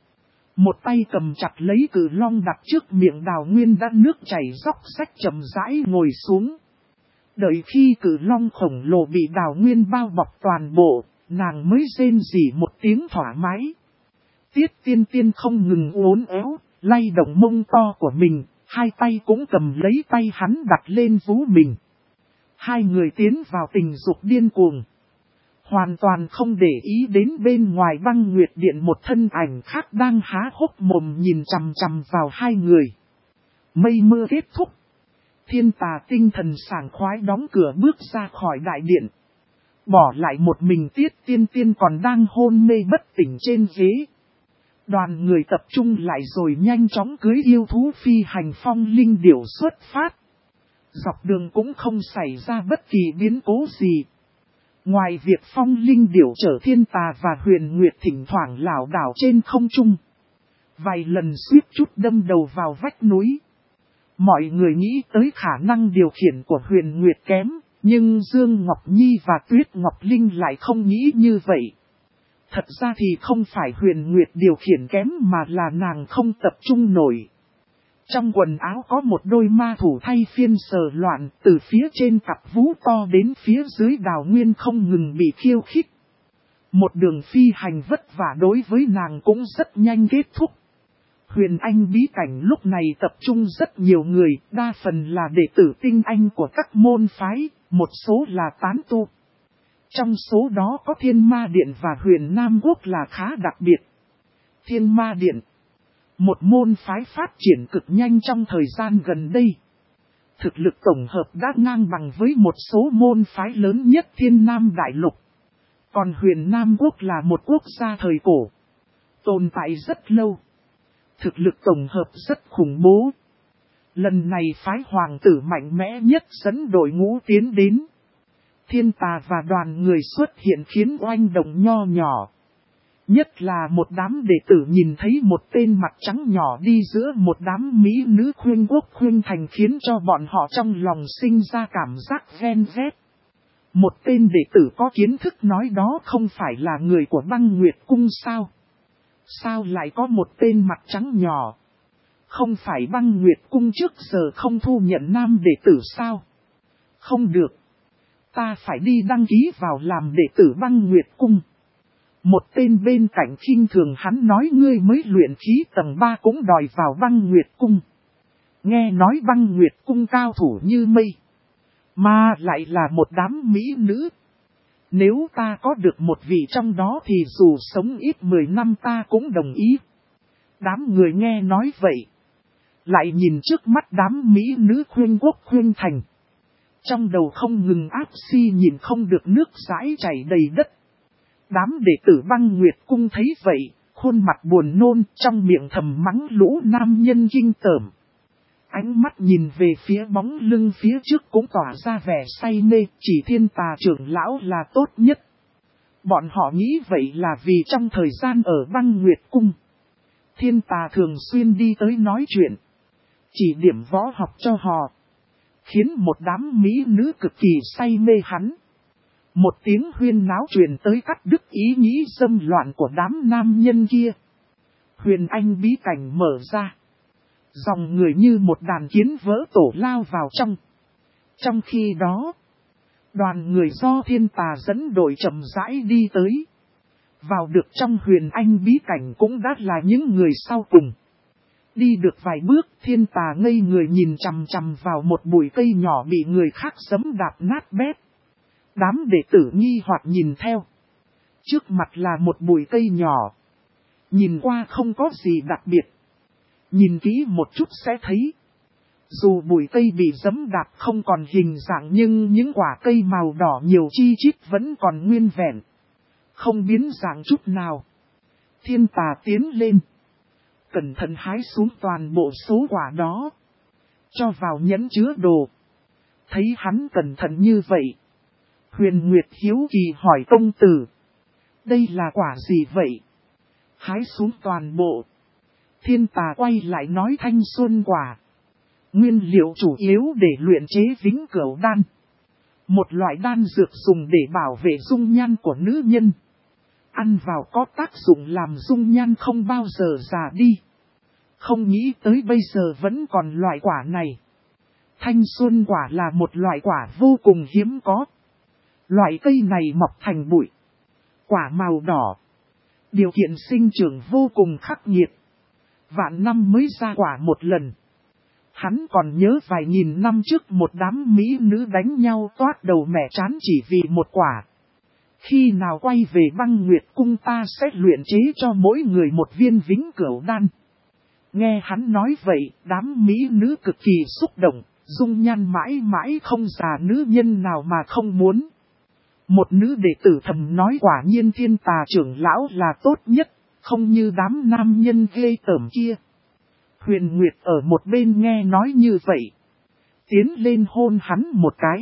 Một tay cầm chặt lấy Cự Long đặt trước miệng Đào Nguyên đã nước chảy róc rách chậm rãi ngồi xuống. Đợi khi Cự Long khổng lồ bị Đào Nguyên bao bọc toàn bộ, nàng mới rên rỉ một tiếng thoải mái. Tiết Tiên Tiên không ngừng uốn éo, lay động mông to của mình, hai tay cũng cầm lấy tay hắn đặt lên vú mình. Hai người tiến vào tình dục điên cuồng. Hoàn toàn không để ý đến bên ngoài Băng Nguyệt Điện một thân ảnh khác đang há hốc mồm nhìn chằm chằm vào hai người. Mây mưa kết thúc. Thiên Tà tinh thần sảng khoái đóng cửa bước ra khỏi đại điện. Bỏ lại một mình Tiết Tiên Tiên còn đang hôn mê bất tỉnh trên ghế. Đoàn người tập trung lại rồi nhanh chóng cưới yêu thú phi hành phong linh điểu xuất phát. Dọc đường cũng không xảy ra bất kỳ biến cố gì. Ngoài việc phong linh điểu chở Thiên Tà và Huyền Nguyệt thỉnh thoảng lảo đảo trên không trung. Vài lần suýt chút đâm đầu vào vách núi. Mọi người nghĩ tới khả năng điều khiển của Huyền Nguyệt kém, nhưng Dương Ngọc Nhi và Tuyết Ngọc Linh lại không nghĩ như vậy. Thật ra thì không phải Huyền Nguyệt điều khiển kém mà là nàng không tập trung nổi. Trong quần áo có một đôi ma thủ thay phiên sờ loạn, từ phía trên cặp vú to đến phía dưới Đào Nguyên không ngừng bị khiêu khích. Một đường phi hành vất vả đối với nàng cũng rất nhanh kết thúc. Huyền Anh bí cảnh lúc này tập trung rất nhiều người, đa phần là đệ tử tinh anh của các môn phái, một số là tán tu. Trong số đó có Thiên Ma Điện và Huyền Nam Quốc là khá đặc biệt. Thiên Ma Điện, một môn phái phát triển cực nhanh trong thời gian gần đây. Thực lực tổng hợp đã ngang bằng với một số môn phái lớn nhất Thiên Nam Đại Lục. Còn Huyền Nam Quốc là một quốc gia thời cổ, tồn tại rất lâu. Thực lực tổng hợp rất khủng bố. Lần này phái hoàng tử mạnh mẽ nhất dẫn đội ngũ tiến đến. Thiên Tà và đoàn người xuất hiện khiến oanh động nho nhỏ. Nhất là một đám đệ tử nhìn thấy một tên mặt trắng nhỏ đi giữa một đám mỹ nữ khuyên quốc khuyên thành khiến cho bọn họ trong lòng sinh ra cảm giác ghen ghét. Một tên đệ tử có kiến thức nói đó không phải là người của Băng Nguyệt Cung sao? Sao lại có một tên mặt trắng nhỏ? Không phải Băng Nguyệt Cung trước giờ không thu nhận nam đệ tử sao? Không được. Ta phải đi đăng ký vào làm đệ tử Băng Nguyệt Cung. Một tên bên cạnh khinh thường hắn nói ngươi mới luyện khí tầng 3 cũng đòi vào Băng Nguyệt Cung. Nghe nói Băng Nguyệt Cung cao thủ như mây. Mà lại là một đám mỹ nữ. Nếu ta có được một vị trong đó thì dù sống ít 10 năm ta cũng đồng ý. Đám người nghe nói vậy. Lại nhìn trước mắt đám mỹ nữ khuyên quốc khuyên thành. Trong đầu không ngừng áp si nhìn không được nước rãi chảy đầy đất. Đám đệ tử Băng Nguyệt Cung thấy vậy, khuôn mặt buồn nôn trong miệng thầm mắng lũ nam nhân kinh tởm. Ánh mắt nhìn về phía bóng lưng phía trước cũng tỏa ra vẻ say mê, chỉ Thiên Tà trưởng lão là tốt nhất. Bọn họ nghĩ vậy là vì trong thời gian ở Băng Nguyệt Cung, Thiên Tà thường xuyên đi tới nói chuyện, chỉ điểm võ học cho họ, khiến một đám mỹ nữ cực kỳ say mê hắn. Một tiếng huyên náo truyền tới cắt đứt ý nghĩ dâm loạn của đám nam nhân kia. Huyền Anh bí cảnh mở ra. Dòng người như một đàn kiến vỡ tổ lao vào trong. Trong khi đó, đoàn người do Thiên Tà dẫn đội chậm rãi đi tới. Vào được trong Huyền Anh bí cảnh cũng đã là những người sau cùng. Đi được vài bước, Thiên Tà ngây người nhìn chằm chằm vào một bụi cây nhỏ bị người khác giẫm đạp nát bét. Đám đệ tử nghi hoặc nhìn theo. Trước mặt là một bụi cây nhỏ. Nhìn qua không có gì đặc biệt. Nhìn kỹ một chút sẽ thấy. Dù bụi cây bị giẫm đạp không còn hình dạng nhưng những quả cây màu đỏ nhiều chi chít vẫn còn nguyên vẹn. Không biến dạng chút nào. Thiên Tà tiến lên. Cẩn thận hái xuống toàn bộ số quả đó. Cho vào nhẫn chứa đồ. Thấy hắn cẩn thận như vậy. Huyền Nguyệt hiếu kỳ hỏi công tử. Đây là quả gì vậy? Hái xuống toàn bộ. Thiên Tà quay lại nói thanh xuân quả. Nguyên liệu chủ yếu để luyện chế vĩnh cửu đan. Một loại đan dược dùng để bảo vệ dung nhan của nữ nhân. Ăn vào có tác dụng làm dung nhan không bao giờ già đi. Không nghĩ tới bây giờ vẫn còn loại quả này. Thanh xuân quả là một loại quả vô cùng hiếm có. Loại cây này mọc thành bụi. Quả màu đỏ. Điều kiện sinh trưởng vô cùng khắc nghiệt. Vạn năm mới ra quả một lần. Hắn còn nhớ vài nghìn năm trước một đám mỹ nữ đánh nhau toát đầu mẻ chán chỉ vì một quả. Khi nào quay về Băng Nguyệt Cung ta sẽ luyện chế cho mỗi người một viên vĩnh cửu đan. Nghe hắn nói vậy, đám mỹ nữ cực kỳ xúc động, dung nhan mãi mãi không già nữ nhân nào mà không muốn. Một nữ đệ tử thầm nói quả nhiên Thiên Tà trưởng lão là tốt nhất, không như đám nam nhân ghê tởm kia. Huyền Nguyệt ở một bên nghe nói như vậy. Tiến lên hôn hắn một cái.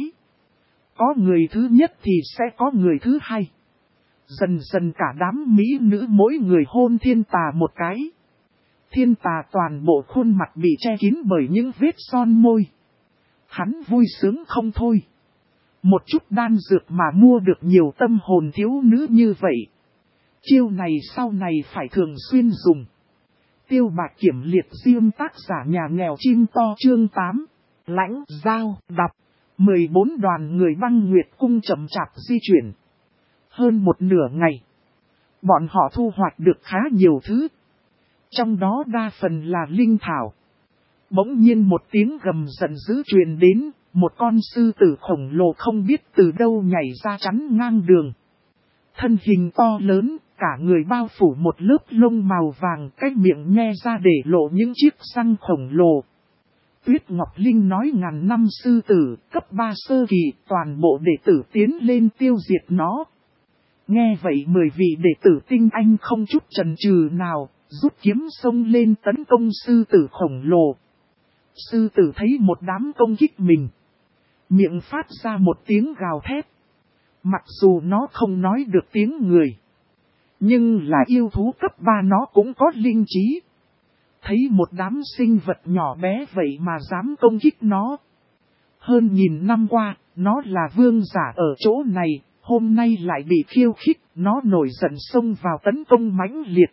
Có người thứ nhất thì sẽ có người thứ hai. Dần dần cả đám mỹ nữ mỗi người hôn Thiên Tà một cái. Thiên Tà toàn bộ khuôn mặt bị che kín bởi những vết son môi. Hắn vui sướng không thôi. Một chút đan dược mà mua được nhiều tâm hồn thiếu nữ như vậy. Chiêu này sau này phải thường xuyên dùng. Tiêu Bạch Kiểm liệt diêm tác giả nhà nghèo chim to chương 8. Lãnh giao đọc. 14 đoàn người Băng Nguyệt Cung chậm chạp di chuyển. Hơn một nửa ngày. Bọn họ thu hoạch được khá nhiều thứ. Trong đó đa phần là linh thảo. Bỗng nhiên một tiếng gầm giận dữ truyền đến. Một con sư tử khổng lồ không biết từ đâu nhảy ra chắn ngang đường. Thân hình to lớn, cả người bao phủ một lớp lông màu vàng, cái miệng nhe ra để lộ những chiếc răng khổng lồ. Tuyết Ngọc Linh nói ngàn năm sư tử, cấp 3 sơ kỳ, toàn bộ đệ tử tiến lên tiêu diệt nó. Nghe vậy 10 vị đệ tử tinh anh không chút chần chừ nào, rút kiếm xông lên tấn công sư tử khổng lồ. Sư tử thấy một đám công kích mình. Miệng phát ra một tiếng gào thét. Mặc dù nó không nói được tiếng người. Nhưng là yêu thú cấp 3 nó cũng có linh trí. Thấy một đám sinh vật nhỏ bé vậy mà dám công kích nó. Hơn nghìn năm qua, nó là vương giả ở chỗ này, hôm nay lại bị khiêu khích, nó nổi giận xông vào tấn công mãnh liệt.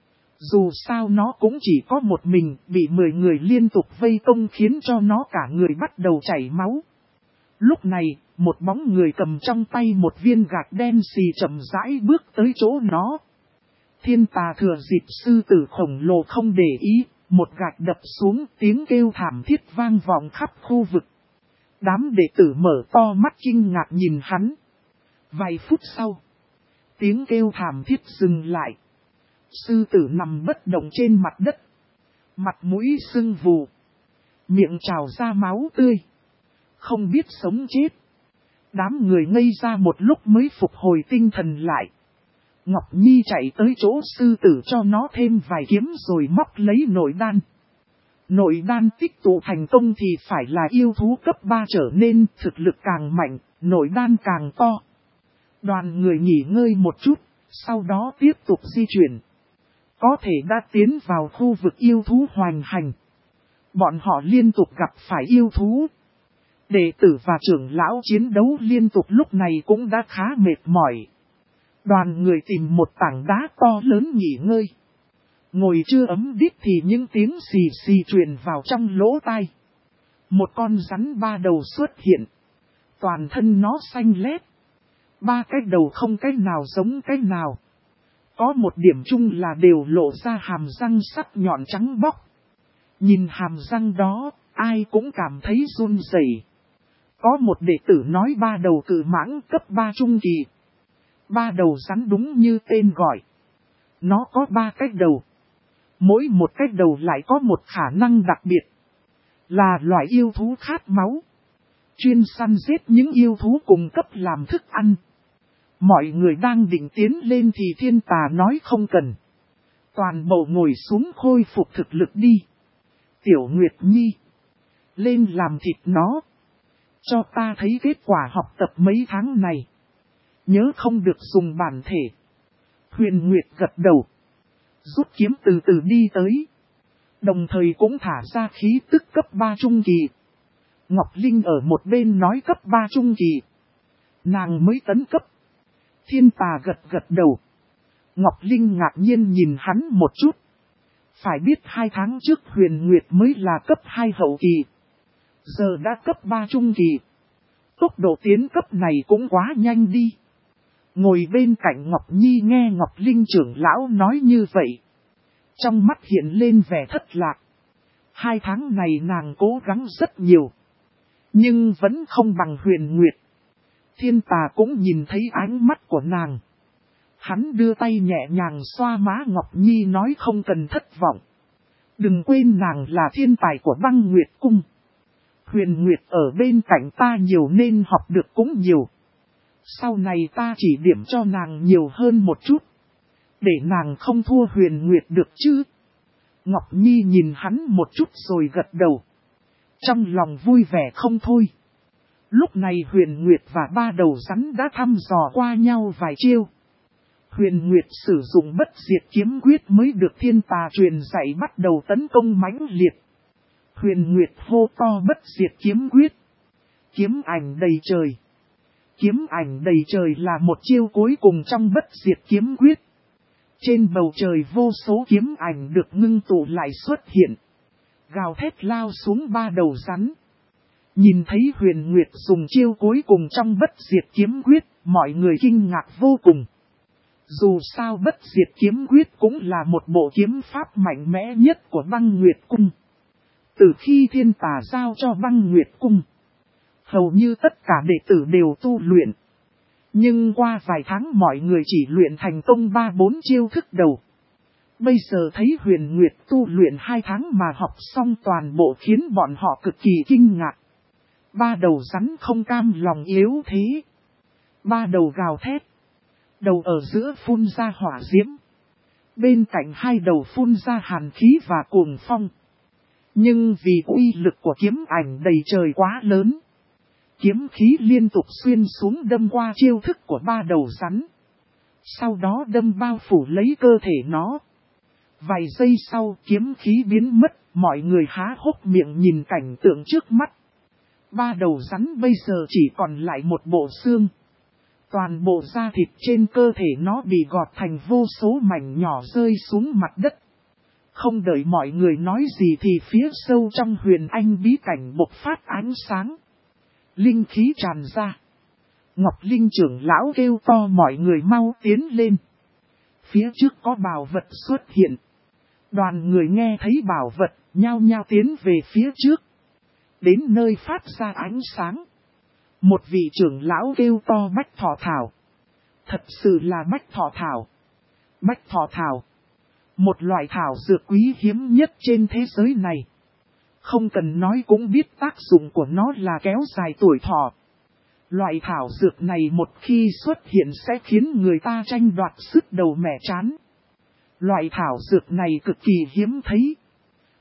Dù sao nó cũng chỉ có một mình, bị 10 người liên tục vây công khiến cho nó cả người bắt đầu chảy máu. Lúc này, một bóng người cầm trong tay một viên gạch đen xì chậm rãi bước tới chỗ nó. Thiên Tà thừa dịp sư tử khổng lồ không để ý, một gạch đập xuống, tiếng kêu thảm thiết vang vọng khắp khu vực. Đám đệ tử mở to mắt kinh ngạc nhìn hắn. Vài phút sau, tiếng kêu thảm thiết dừng lại. Sư tử nằm bất động trên mặt đất. Mặt mũi sưng vù. Miệng trào ra máu tươi. Không biết sống chết. Đám người ngây ra một lúc mới phục hồi tinh thần lại. Ngọc Nhi chạy tới chỗ sư tử cho nó thêm vài kiếm rồi móc lấy nội đan. Nội đan tích tụ thành công thì phải là yêu thú cấp 3 trở nên, thực lực càng mạnh, nội đan càng to. Đoàn người nghỉ ngơi một chút, sau đó tiếp tục di chuyển. Có thể đã tiến vào khu vực yêu thú hoành hành. Bọn họ liên tục gặp phải yêu thú. Đệ tử và trưởng lão chiến đấu liên tục lúc này cũng đã khá mệt mỏi. Đoàn người tìm một tảng đá to lớn nghỉ ngơi. Ngồi chưa ấm đít thì những tiếng xì xì truyền vào trong lỗ tai. Một con rắn 3 đầu xuất hiện. Toàn thân nó xanh lét. 3 cái đầu không cái nào giống cái nào. Có một điểm chung là đều lộ ra hàm răng sắc nhọn trắng bóc. Nhìn hàm răng đó, ai cũng cảm thấy run rẩy. Có một đệ tử nói 3 đầu cự mãng cấp 3 trung kỳ. 3 đầu rắn đúng như tên gọi. Nó có 3 cái đầu. Mỗi một cái đầu lại có một khả năng đặc biệt. Là loại yêu thú khát máu. Chuyên săn giết những yêu thú cùng cấp làm thức ăn. Mọi người đang định tiến lên thì thiên tà nói không cần. Toàn bộ ngồi xuống khôi phục thực lực đi. Tiểu Nguyệt Nhi. Lên làm thịt nó. Cho ta thấy kết quả học tập mấy tháng này. Nhớ không được dùng bản thể. Huyền Nguyệt gật đầu. Rút kiếm từ từ đi tới. Đồng thời cũng thả ra khí tức cấp 3 trung kỳ. Ngọc Linh ở một bên nói cấp 3 trung kỳ. Nàng mới tấn cấp. Thiên tà gật đầu. Ngọc Linh ngạc nhiên nhìn hắn một chút. Phải biết 2 tháng trước Huyền Nguyệt mới là cấp 2 hậu kỳ. Giờ đã cấp 3 trung kỳ. Tốc độ tiến cấp này cũng quá nhanh đi. Ngồi bên cạnh Ngọc Nhi nghe Ngọc Linh trưởng lão nói như vậy. Trong mắt hiện lên vẻ thất lạc. 2 tháng này nàng cố gắng rất nhiều. Nhưng vẫn không bằng Huyền Nguyệt. Thiên tà cũng nhìn thấy ánh mắt của nàng. Hắn đưa tay nhẹ nhàng xoa má Ngọc Nhi nói không cần thất vọng. Đừng quên nàng là thiên tài của Băng Nguyệt Cung. Huyền Nguyệt ở bên cạnh ta nhiều nên học được cũng nhiều. Sau này ta chỉ điểm cho nàng nhiều hơn một chút. Để nàng không thua Huyền Nguyệt được chứ. Ngọc Nhi nhìn hắn một chút rồi gật đầu. Trong lòng vui vẻ không thôi. Lúc này Huyền Nguyệt và 3 đầu rắn đã thăm dò qua nhau vài chiêu. Huyền Nguyệt sử dụng bất diệt kiếm quyết mới được thiên tà truyền dạy bắt đầu tấn công mãnh liệt. Huyền Nguyệt hô to bất diệt kiếm quyết. Kiếm ảnh đầy trời. Kiếm ảnh đầy trời là một chiêu cuối cùng trong bất diệt kiếm quyết. Trên bầu trời vô số kiếm ảnh được ngưng tụ lại xuất hiện. Gào thét lao xuống 3 đầu rắn. Nhìn thấy Huyền Nguyệt dùng chiêu cuối cùng trong bất diệt kiếm quyết, mọi người kinh ngạc vô cùng. Dù sao bất diệt kiếm quyết cũng là một bộ kiếm pháp mạnh mẽ nhất của Băng Nguyệt Cung. Từ khi thiên tà giao cho Băng Nguyệt Cung, hầu như tất cả đệ tử đều tu luyện. Nhưng qua vài tháng mọi người chỉ luyện thành công 3-4 chiêu thức đầu. Bây giờ thấy Huyền Nguyệt tu luyện 2 tháng mà học xong toàn bộ khiến bọn họ cực kỳ kinh ngạc. 3 đầu rắn không cam lòng yếu thế. 3 đầu gào thét. Đầu ở giữa phun ra hỏa diễm. Bên cạnh 2 đầu phun ra hàn khí và cuồng phong. Nhưng vì uy lực của kiếm ảnh đầy trời quá lớn. Kiếm khí liên tục xuyên xuống đâm qua chiêu thức của 3 đầu rắn. Sau đó đâm bao phủ lấy cơ thể nó. Vài giây sau kiếm khí biến mất, mọi người há hốc miệng nhìn cảnh tượng trước mắt. 3 đầu rắn bây giờ chỉ còn lại một bộ xương. Toàn bộ da thịt trên cơ thể nó bị gọt thành vô số mảnh nhỏ rơi xuống mặt đất. Không đợi mọi người nói gì thì phía sâu trong huyền anh bí cảnh bộc phát ánh sáng. Linh khí tràn ra. Ngọc Linh trưởng lão kêu to mọi người mau tiến lên. Phía trước có bảo vật xuất hiện. Đoàn người nghe thấy bảo vật, nhao nhao tiến về phía trước. Đến nơi phát ra ánh sáng. Một vị trưởng lão kêu to bách thọ thảo. Thật sự là bách thọ thảo. Bách thọ thảo. Một loại thảo dược quý hiếm nhất trên thế giới này. Không cần nói cũng biết tác dụng của nó là kéo dài tuổi thọ. Loại thảo dược này một khi xuất hiện sẽ khiến người ta tranh đoạt sức đầu mẻ chán. Loại thảo dược này cực kỳ hiếm thấy.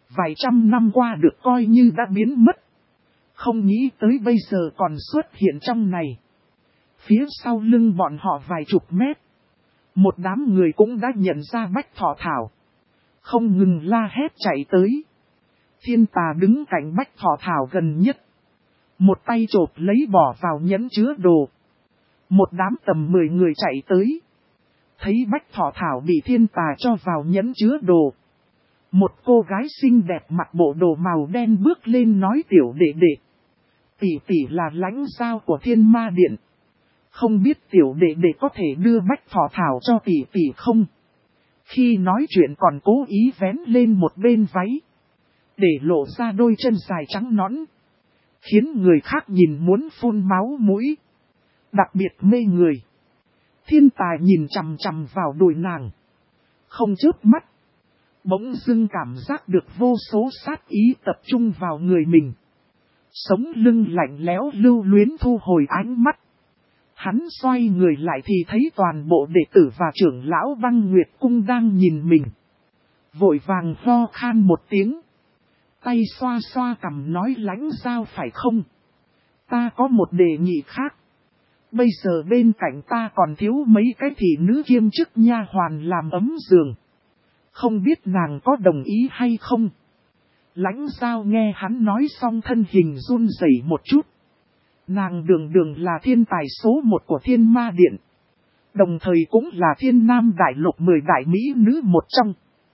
Vài trăm năm qua được coi như đã biến mất. Không nghĩ tới bây giờ còn xuất hiện trong này. Phía sau lưng bọn họ vài chục mét. Một đám người cũng đã nhận ra Bách Thọ Thảo. Không ngừng la hét chạy tới. Thiên Tà đứng cạnh Bách Thọ Thảo gần nhất. Một tay chộp lấy bỏ vào nhẫn chứa đồ. Một đám tầm 10 người chạy tới. Thấy Bách Thọ Thảo bị Thiên Tà cho vào nhẫn chứa đồ. Một cô gái xinh đẹp mặc bộ đồ màu đen bước lên nói tiểu đệ đệ. Tỷ tỷ là lãnh giao của Thiên Ma Điện. Không biết tiểu đệ đệ có thể đưa Bách Thọ Thảo cho tỷ tỷ không? Khi nói chuyện còn cố ý vén lên một bên váy. Để lộ ra đôi chân dài trắng nõn. Khiến người khác nhìn muốn phun máu mũi. Đặc biệt mê người. Thiên Tà nhìn chằm chằm vào đùi nàng. Không chớp mắt. Bỗng dưng cảm giác được vô số sát ý tập trung vào người mình. Sống lưng lạnh lẽo lưu luyến thu hồi ánh mắt. Hắn xoay người lại thì thấy toàn bộ đệ tử và trưởng lão Băng Nguyệt Cung đang nhìn mình. Vội vàng ho khan một tiếng. Tay xoa xoa cằm nói lãnh giao phải không? Ta có một đề nghị khác. Bây giờ bên cạnh ta còn thiếu mấy cái thị nữ kiêm chức nha hoàn làm ấm giường. Không biết nàng có đồng ý hay không? Lãnh giao nghe hắn nói xong thân hình run rẩy một chút. Nàng đường đường là thiên tài số 1 của Thiên Ma Điện. Đồng thời cũng là Thiên Nam Đại Lục 10 đại mỹ nữ một trong.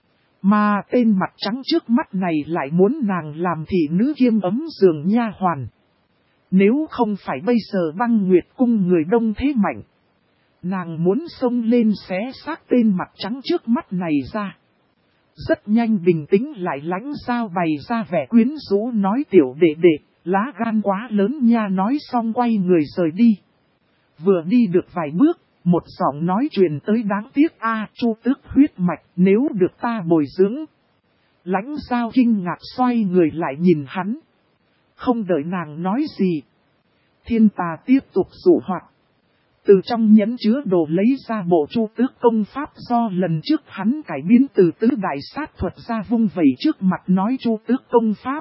Mà tên mặt trắng trước mắt này lại muốn nàng làm thị nữ kiêm ấm giường nha hoàn. Nếu không phải bây giờ Băng Nguyệt Cung người đông thế mạnh. Nàng muốn xông lên xé xác tên mặt trắng trước mắt này ra. Rất nhanh bình tĩnh lại lãnh giao bày ra vẻ quyến rũ nói tiểu đệ đệ, lá gan quá lớn nha nói xong quay người rời đi. Vừa đi được vài bước, một giọng nói truyền tới đáng tiếc Chu tước huyết mạch nếu được ta bồi dưỡng. Lãnh giao kinh ngạc xoay người lại nhìn hắn. Không đợi nàng nói gì. Thiên Tà tiếp tục dụ hoặc. Từ trong nhẫn chứa đồ lấy ra bộ Chu tước công pháp do lần trước hắn cải biến từ tứ đại sát thuật ra vung vẩy trước mặt nói Chu tước công pháp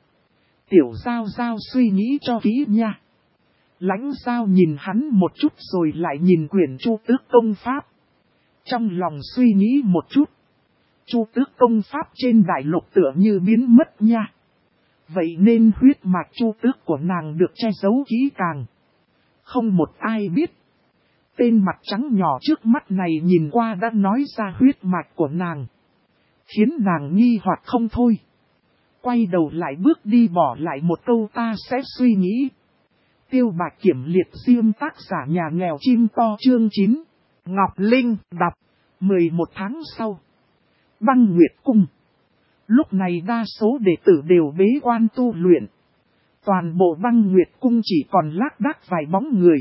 Tiểu giao giao suy nghĩ cho kỹ nha. Lãnh giao nhìn hắn một chút rồi lại nhìn quyển Chu tước công pháp. Trong lòng suy nghĩ một chút. Chu tước công pháp trên đại lục tựa như biến mất nha. Vậy nên huyết mạch Chu tước của nàng được che giấu kỹ càng. Không một ai biết. Tên mặt trắng nhỏ trước mắt này nhìn qua đã nói ra huyết mạch của nàng. Khiến nàng nghi hoặc không thôi. Quay đầu lại bước đi bỏ lại một câu ta sẽ suy nghĩ. Tiêu Bạch Kiểm liệt diêm tác giả nhà nghèo chim to chương 9. Ngọc Linh đọc. 11 tháng sau. Băng Nguyệt Cung. Lúc này đa số đệ tử đều bế quan tu luyện. Toàn bộ Băng Nguyệt Cung chỉ còn lác đác vài bóng người.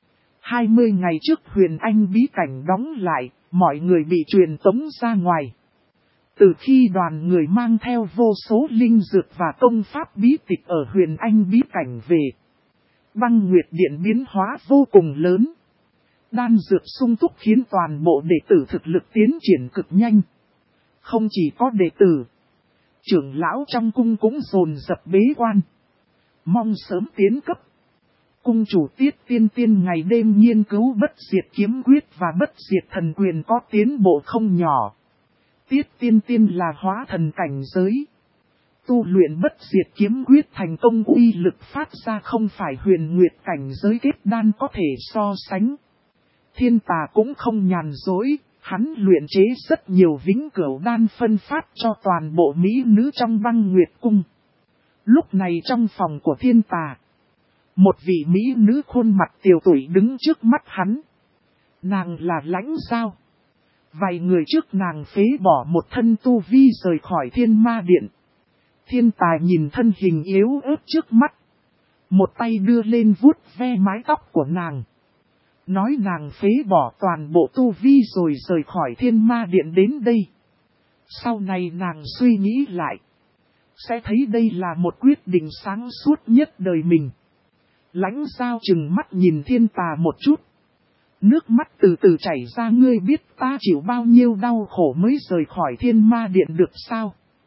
20 ngày trước Huyền Anh bí cảnh đóng lại, mọi người bị truyền tống ra ngoài. Từ khi đoàn người mang theo vô số linh dược và công pháp bí tịch ở Huyền Anh bí cảnh về, Băng Nguyệt Điện biến hóa vô cùng lớn. Đan dược sung túc khiến toàn bộ đệ tử thực lực tiến triển cực nhanh. Không chỉ có đệ tử, trưởng lão trong cung cũng dồn dập bế quan, mong sớm tiến cấp. Cung chủ Tiết Tiên Tiên ngày đêm nghiên cứu bất diệt kiếm quyết và bất diệt thần quyền có tiến bộ không nhỏ. Tiết Tiên Tiên là hóa thần cảnh giới. Tu luyện bất diệt kiếm quyết thành công uy lực phát ra không phải huyền nguyệt cảnh giới kết đan có thể so sánh. Thiên Tà cũng không nhàn dối, hắn luyện chế rất nhiều vĩnh cửu đan phân phát cho toàn bộ mỹ nữ trong Băng Nguyệt Cung. Lúc này trong phòng của Thiên Tà, một vị mỹ nữ khuôn mặt tiều tụy đứng trước mắt hắn. Nàng là Lãnh Giao. Vài người trước nàng phế bỏ một thân tu vi rời khỏi Thiên Ma Điện. Thiên Tà nhìn thân hình yếu ớt trước mắt. Một tay đưa lên vuốt ve mái tóc của nàng. Nói nàng phế bỏ toàn bộ tu vi rồi rời khỏi Thiên Ma Điện đến đây. Sau này nàng suy nghĩ lại. Sẽ thấy đây là một quyết định sáng suốt nhất đời mình. Lãnh Giao chừng mắt nhìn Thiên Tà một chút. Nước mắt từ từ chảy ra ngươi biết ta chịu bao nhiêu đau khổ mới rời khỏi Thiên Ma Điện được sao?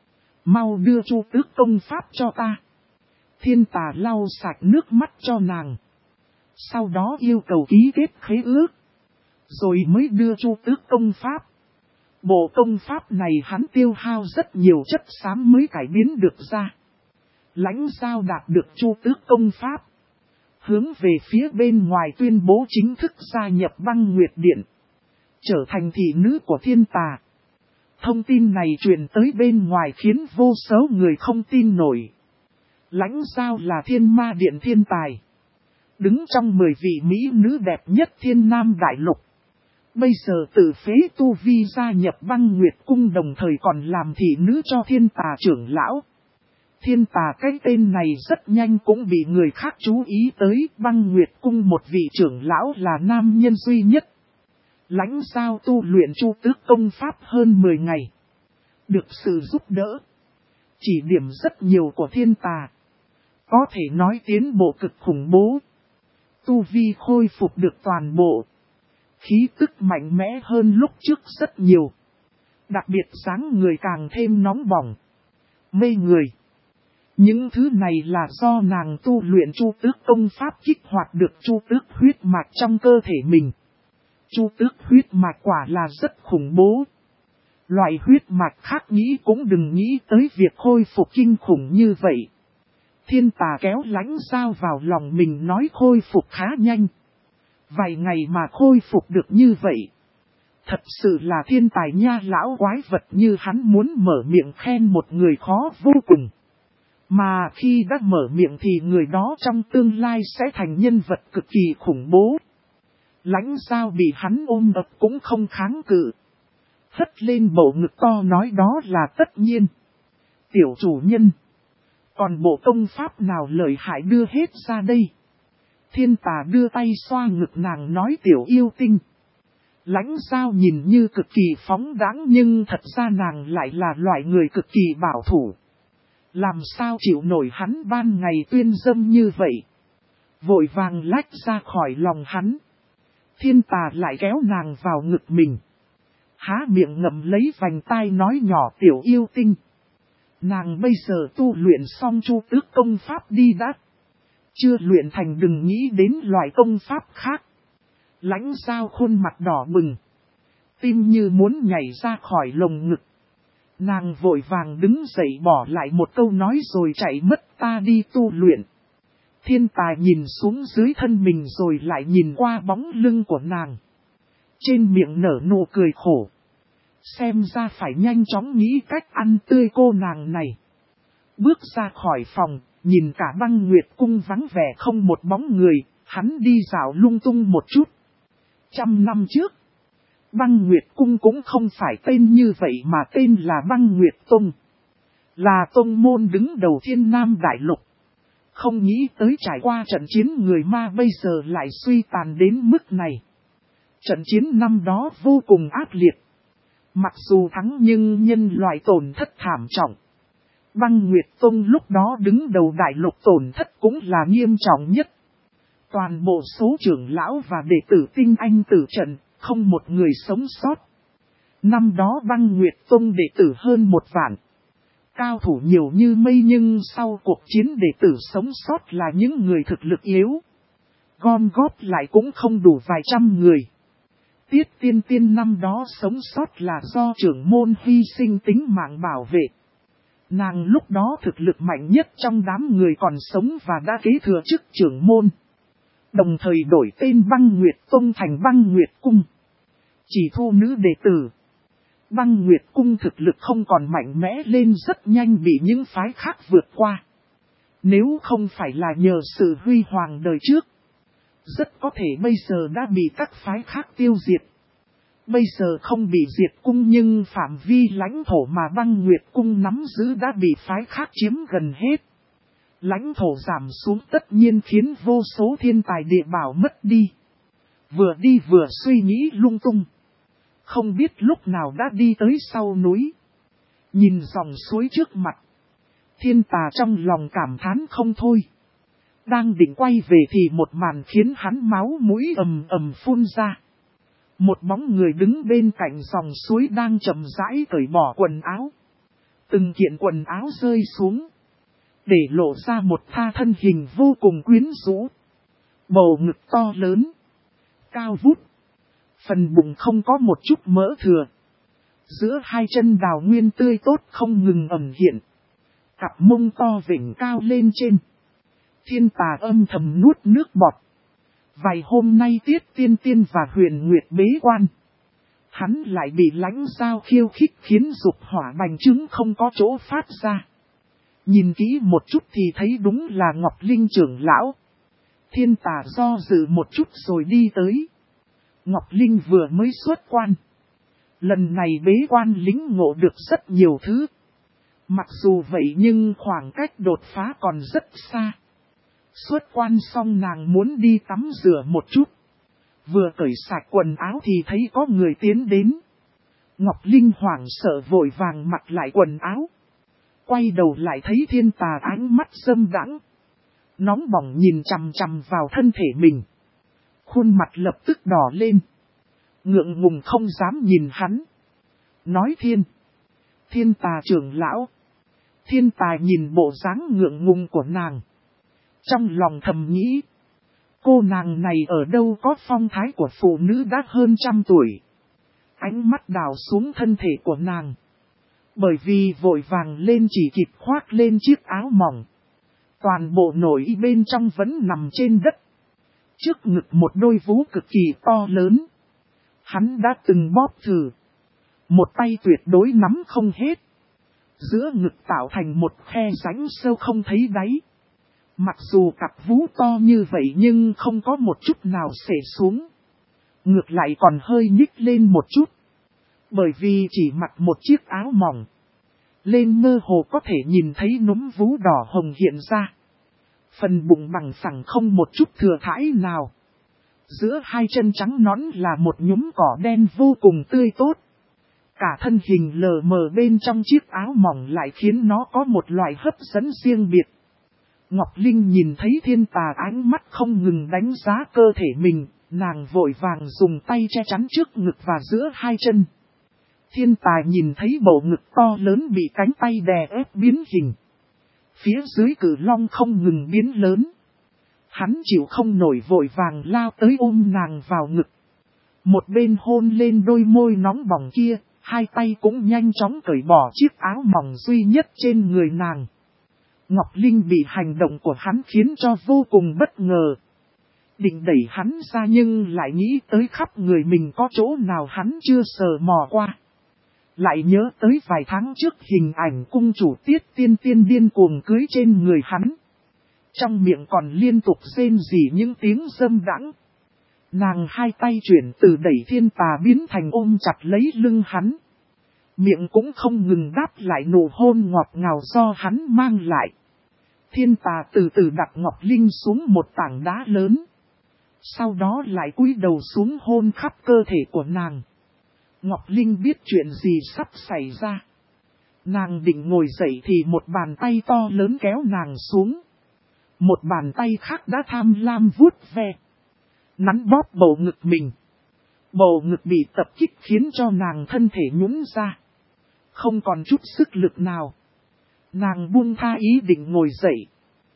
Mau đưa Chu Tước công pháp cho ta. Thiên Tà lau sạch nước mắt cho nàng. Sau đó yêu cầu ký kết khế ước. Rồi mới đưa Chu Tước công pháp. Bộ công pháp này hắn tiêu hao rất nhiều chất xám mới cải biến được ra. Lãnh Giao đạt được Chu Tước công pháp. Hướng về phía bên ngoài tuyên bố chính thức gia nhập Băng Nguyệt Điện. Trở thành thị nữ của Thiên Tà. Thông tin này truyền tới bên ngoài khiến vô số người không tin nổi. Lãnh Giao là Thiên Ma Điện thiên tài. Đứng trong 10 vị mỹ nữ đẹp nhất Thiên Nam Đại Lục. Bây giờ tự phế tu vi gia nhập Băng Nguyệt Cung đồng thời còn làm thị nữ cho Thiên Tà trưởng lão. Thiên Tà cái tên này rất nhanh cũng bị người khác chú ý tới. Băng Nguyệt Cung một vị trưởng lão là nam nhân duy nhất. Lãnh Giao tu luyện Chu Tước công pháp hơn 10 ngày. Được sự giúp đỡ. Chỉ điểm rất nhiều của Thiên Tà. Có thể nói tiến bộ cực khủng bố. Tu vi khôi phục được toàn bộ. Khí tức mạnh mẽ hơn lúc trước rất nhiều. Đặc biệt dáng người càng thêm nóng bỏng. Mê người. Những thứ này là do nàng tu luyện Chu Tước công pháp kích hoạt được Chu Tước huyết mạch trong cơ thể mình. Chu Tước huyết mạch quả là rất khủng bố. Loại huyết mạch khác nghĩ cũng đừng nghĩ tới việc khôi phục kinh khủng như vậy. Thiên Tà kéo Lãnh Giao vào lòng mình nói khôi phục khá nhanh. Vài ngày mà khôi phục được như vậy. Thật sự là thiên tài nha, lão quái vật như hắn muốn mở miệng khen một người khó vô cùng. Mà khi đã mở miệng thì người đó trong tương lai sẽ thành nhân vật cực kỳ khủng bố. Lãnh Giao bị hắn ôm ập cũng không kháng cự. Hất lên bộ ngực to nói đó là tất nhiên. Tiểu chủ nhân. Còn bộ công pháp nào lợi hại đưa hết ra đây. Thiên Tà đưa tay xoa ngực nàng nói tiểu yêu tinh. Lãnh Giao nhìn như cực kỳ phóng đãng nhưng thật ra nàng lại là loại người cực kỳ bảo thủ. Làm sao chịu nổi hắn ban ngày tuyên dâm như vậy. Vội vàng lách ra khỏi lòng hắn. Thiên Tà lại kéo nàng vào ngực mình. Há miệng ngậm lấy vành tai nói nhỏ tiểu yêu tinh. Nàng bây giờ tu luyện xong Chu Tước công pháp đi đã. Chưa luyện thành đừng nghĩ đến loại công pháp khác. Lãnh Giao khuôn mặt đỏ bừng. Tim như muốn nhảy ra khỏi lồng ngực. Nàng vội vàng đứng dậy bỏ lại một câu nói rồi chạy mất ta đi tu luyện. Thiên Tà nhìn xuống dưới thân mình rồi lại nhìn qua bóng lưng của nàng. Trên miệng nở nụ cười khổ. Xem ra phải nhanh chóng nghĩ cách ăn tươi cô nàng này. Bước ra khỏi phòng, nhìn cả Băng Nguyệt Cung vắng vẻ không một bóng người, hắn đi dạo lung tung một chút. 100 năm trước, Băng Nguyệt Cung cũng không phải tên như vậy mà tên là Băng Nguyệt Tông. Là tông môn đứng đầu Thiên Nam Đại Lục. Không nghĩ tới trải qua trận chiến người ma bây giờ lại suy tàn đến mức này. Trận chiến năm đó vô cùng ác liệt. Mặc dù thắng nhưng nhân loại tổn thất thảm trọng. Băng Nguyệt Tông lúc đó đứng đầu đại lục tổn thất cũng là nghiêm trọng nhất. Toàn bộ số trưởng lão và đệ tử tinh anh tử trận, không một người sống sót. Năm đó Băng Nguyệt Tông đệ tử hơn 1 vạn. Cao thủ nhiều như mây nhưng sau cuộc chiến đệ tử sống sót là những người thực lực yếu. Gom góp lại cũng không đủ vài trăm người. Tiết Tiên Tiên năm đó sống sót là do trưởng môn hy sinh tính mạng bảo vệ. Nàng lúc đó thực lực mạnh nhất trong đám người còn sống và đã kế thừa chức trưởng môn. Đồng thời đổi tên Băng Nguyệt Tông thành Băng Nguyệt Cung. Chỉ thu nữ đệ tử. Băng Nguyệt Cung thực lực không còn mạnh mẽ lên rất nhanh bị những phái khác vượt qua. Nếu không phải là nhờ sự huy hoàng đời trước, rất có thể bây giờ đã bị các phái khác tiêu diệt. Bây giờ không bị diệt cung nhưng phạm vi lãnh thổ mà Băng Nguyệt Cung nắm giữ đã bị phái khác chiếm gần hết. Lãnh thổ giảm xuống tất nhiên khiến vô số thiên tài địa bảo mất đi. Vừa đi vừa suy nghĩ lung tung. Không biết lúc nào đã đi tới sau núi. Nhìn dòng suối trước mặt. Thiên Tà trong lòng cảm thán không thôi. Đang định quay về thì một màn khiến hắn máu mũi ầm ầm phun ra. Một bóng người đứng bên cạnh dòng suối đang chậm rãi cởi bỏ quần áo. Từng kiện quần áo rơi xuống, để lộ ra một tha thân hình vô cùng quyến rũ. Bầu ngực to lớn, cao vút, phần bụng không có một chút mỡ thừa. Giữa hai chân đào nguyên tươi tốt không ngừng ẩn hiện. Cặp mông to vểnh cao lên trên. Thiên Tà âm thầm nuốt nước bọt. Vài hôm nay Tiết Tiên Tiên và Huyền Nguyệt bế quan. Hắn lại bị lãnh giao khiêu khích khiến dục hỏa bành trướng không có chỗ phát ra. Nhìn kỹ một chút thì thấy đúng là Ngọc Linh trưởng lão. Thiên Tà do dự một chút rồi đi tới. Ngọc Linh vừa mới xuất quan. Lần này bế quan lĩnh ngộ được rất nhiều thứ. Mặc dù vậy nhưng khoảng cách đột phá còn rất xa. Xuất quan xong nàng muốn đi tắm rửa một chút. Vừa cởi sạch quần áo thì thấy có người tiến đến. Ngọc Linh hoảng sợ vội vàng mặc lại quần áo. Quay đầu lại thấy Thiên Tà ánh mắt dâm đãng, nóng bỏng nhìn chằm chằm vào thân thể mình. Khuôn mặt lập tức đỏ lên. Ngượng ngùng không dám nhìn hắn. Nói Thiên Tà trưởng lão. Thiên Tà nhìn bộ dáng ngượng ngùng của nàng. Trong lòng thầm nghĩ. Cô nàng này ở đâu có phong thái của phụ nữ đã hơn 100 tuổi. Ánh mắt đào xuống thân thể của nàng. Bởi vì vội vàng lên chỉ kịp khoác lên chiếc áo mỏng. Toàn bộ nội y bên trong vẫn nằm trên đất. Trước ngực một đôi vú cực kỳ to lớn. Hắn đã từng bóp thử. Một tay tuyệt đối nắm không hết. Giữa ngực tạo thành một khe rãnh sâu không thấy đáy. Mặc dù cặp vú to như vậy nhưng không có một chút nào xể xuống. Ngược lại còn hơi nhích lên một chút. Bởi vì chỉ mặc một chiếc áo mỏng. Lên mơ hồ có thể nhìn thấy núm vú đỏ hồng hiện ra. Phần bụng bằng phẳng không một chút thừa thãi nào. Giữa hai chân trắng nõn là một nhúm cỏ đen vô cùng tươi tốt. Cả thân hình lờ mờ bên trong chiếc áo mỏng lại khiến nó có một loại hấp dẫn riêng biệt. Ngọc Linh nhìn thấy Thiên Tà ánh mắt không ngừng đánh giá cơ thể mình, nàng vội vàng dùng tay che chắn trước ngực và giữa hai chân. Thiên Tà nhìn thấy bầu ngực to lớn bị cánh tay đè ép biến hình. Phía dưới cử long không ngừng biến lớn. Hắn chịu không nổi vội vàng lao tới ôm nàng vào ngực. Một bên hôn lên đôi môi nóng bỏng kia, hai tay cũng nhanh chóng cởi bỏ chiếc áo mỏng duy nhất trên người nàng. Ngọc Linh bị hành động của hắn khiến cho vô cùng bất ngờ. Định đẩy hắn ra nhưng lại nghĩ tới khắp người mình có chỗ nào hắn chưa sờ mò qua. Lại nhớ tới vài tháng trước hình ảnh cung chủ Tiết Tiên Tiên điên cuồng cưới trên người hắn. Trong miệng còn liên tục rên rỉ những tiếng dâm đãng. Nàng hai tay chuyển từ đẩy Thiên Tà biến thành ôm chặt lấy lưng hắn. Miệng cũng không ngừng đáp lại nụ hôn ngọt ngào do hắn mang lại. Thiên Tà từ từ đặt Ngọc Linh xuống một tảng đá lớn. Sau đó lại cúi đầu xuống hôn khắp cơ thể của nàng. Ngọc Linh biết chuyện gì sắp xảy ra. Nàng định ngồi dậy thì một bàn tay to lớn kéo nàng xuống. Một bàn tay khác đã tham lam vuốt ve, nắn bóp bầu ngực mình. Bầu ngực bị tập kích khiến cho nàng thân thể nhũn ra. Không còn chút sức lực nào. Nàng buông tha ý định ngồi dậy.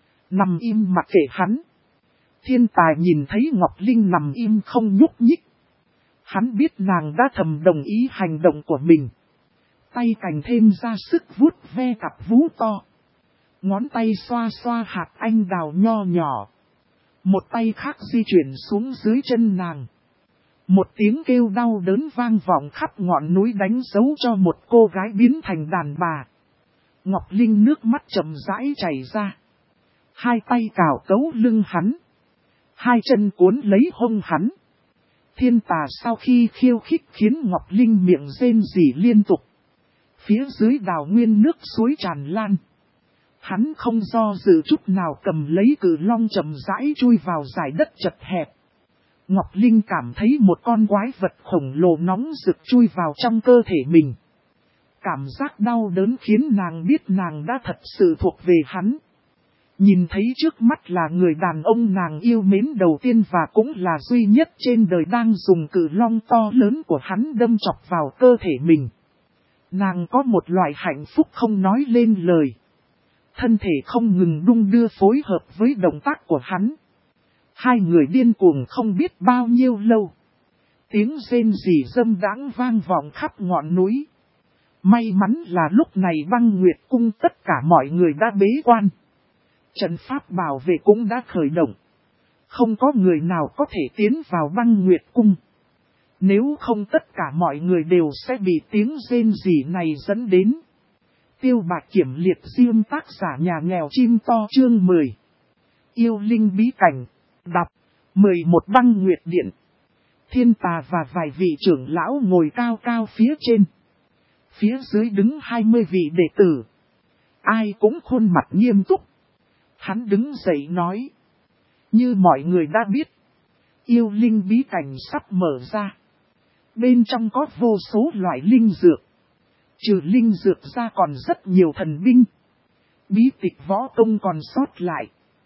Nằm im mặc kệ hắn. Thiên Tài nhìn thấy Ngọc Linh nằm im không nhúc nhích. Hắn biết nàng đã thầm đồng ý hành động của mình. Tay cành thêm ra sức vuốt ve cặp vú to. Ngón tay xoa xoa hạt anh đào nho nhỏ. Một tay khác di chuyển xuống dưới chân nàng. Một tiếng kêu đau đớn vang vọng khắp ngọn núi đánh dấu cho một cô gái biến thành đàn bà. Ngọc Linh nước mắt chậm rãi chảy ra. Hai tay cào cấu lưng hắn. Hai chân cuốn lấy hông hắn. Thiên Tà sau khi khiêu khích khiến Ngọc Linh miệng rên rỉ liên tục. Phía dưới đào nguyên nước suối tràn lan. Hắn không do dự chút nào cầm lấy cự long chậm rãi chui vào dải đất chật hẹp. Ngọc Linh cảm thấy một con quái vật khổng lồ nóng rực chui vào trong cơ thể mình. Cảm giác đau đớn khiến nàng biết nàng đã thật sự thuộc về hắn. Nhìn thấy trước mắt là người đàn ông nàng yêu mến đầu tiên và cũng là duy nhất trên đời đang dùng cự long to lớn của hắn đâm chọc vào cơ thể mình. Nàng có một loại hạnh phúc không nói lên lời. Thân thể không ngừng đung đưa phối hợp với động tác của hắn. Hai người điên cuồng không biết bao nhiêu lâu. Tiếng rên rỉ dâm đãng vang vọng khắp ngọn núi. May mắn là lúc này Băng Nguyệt Cung tất cả mọi người đã bế quan. Trận pháp bảo vệ cũng đã khởi động. Không có người nào có thể tiến vào Băng Nguyệt Cung. Nếu không tất cả mọi người đều sẽ bị tiếng rên rỉ này dẫn đến. Tiêu Bạch Kiểm liệt riêng tác giả nhà nghèo chim to chương 10. Yêu linh bí cảnh. Đọc. 11 Băng Nguyệt Điện. Thiên Tà và vài vị trưởng lão ngồi cao cao phía trên. Phía dưới đứng 20 vị đệ tử. Ai cũng khuôn mặt nghiêm túc. Hắn đứng dậy nói. Như mọi người đã biết. Yêu linh bí cảnh sắp mở ra. Bên trong có vô số loại linh dược. Trừ linh dược ra còn rất nhiều thần binh. Bí tịch võ công còn sót lại.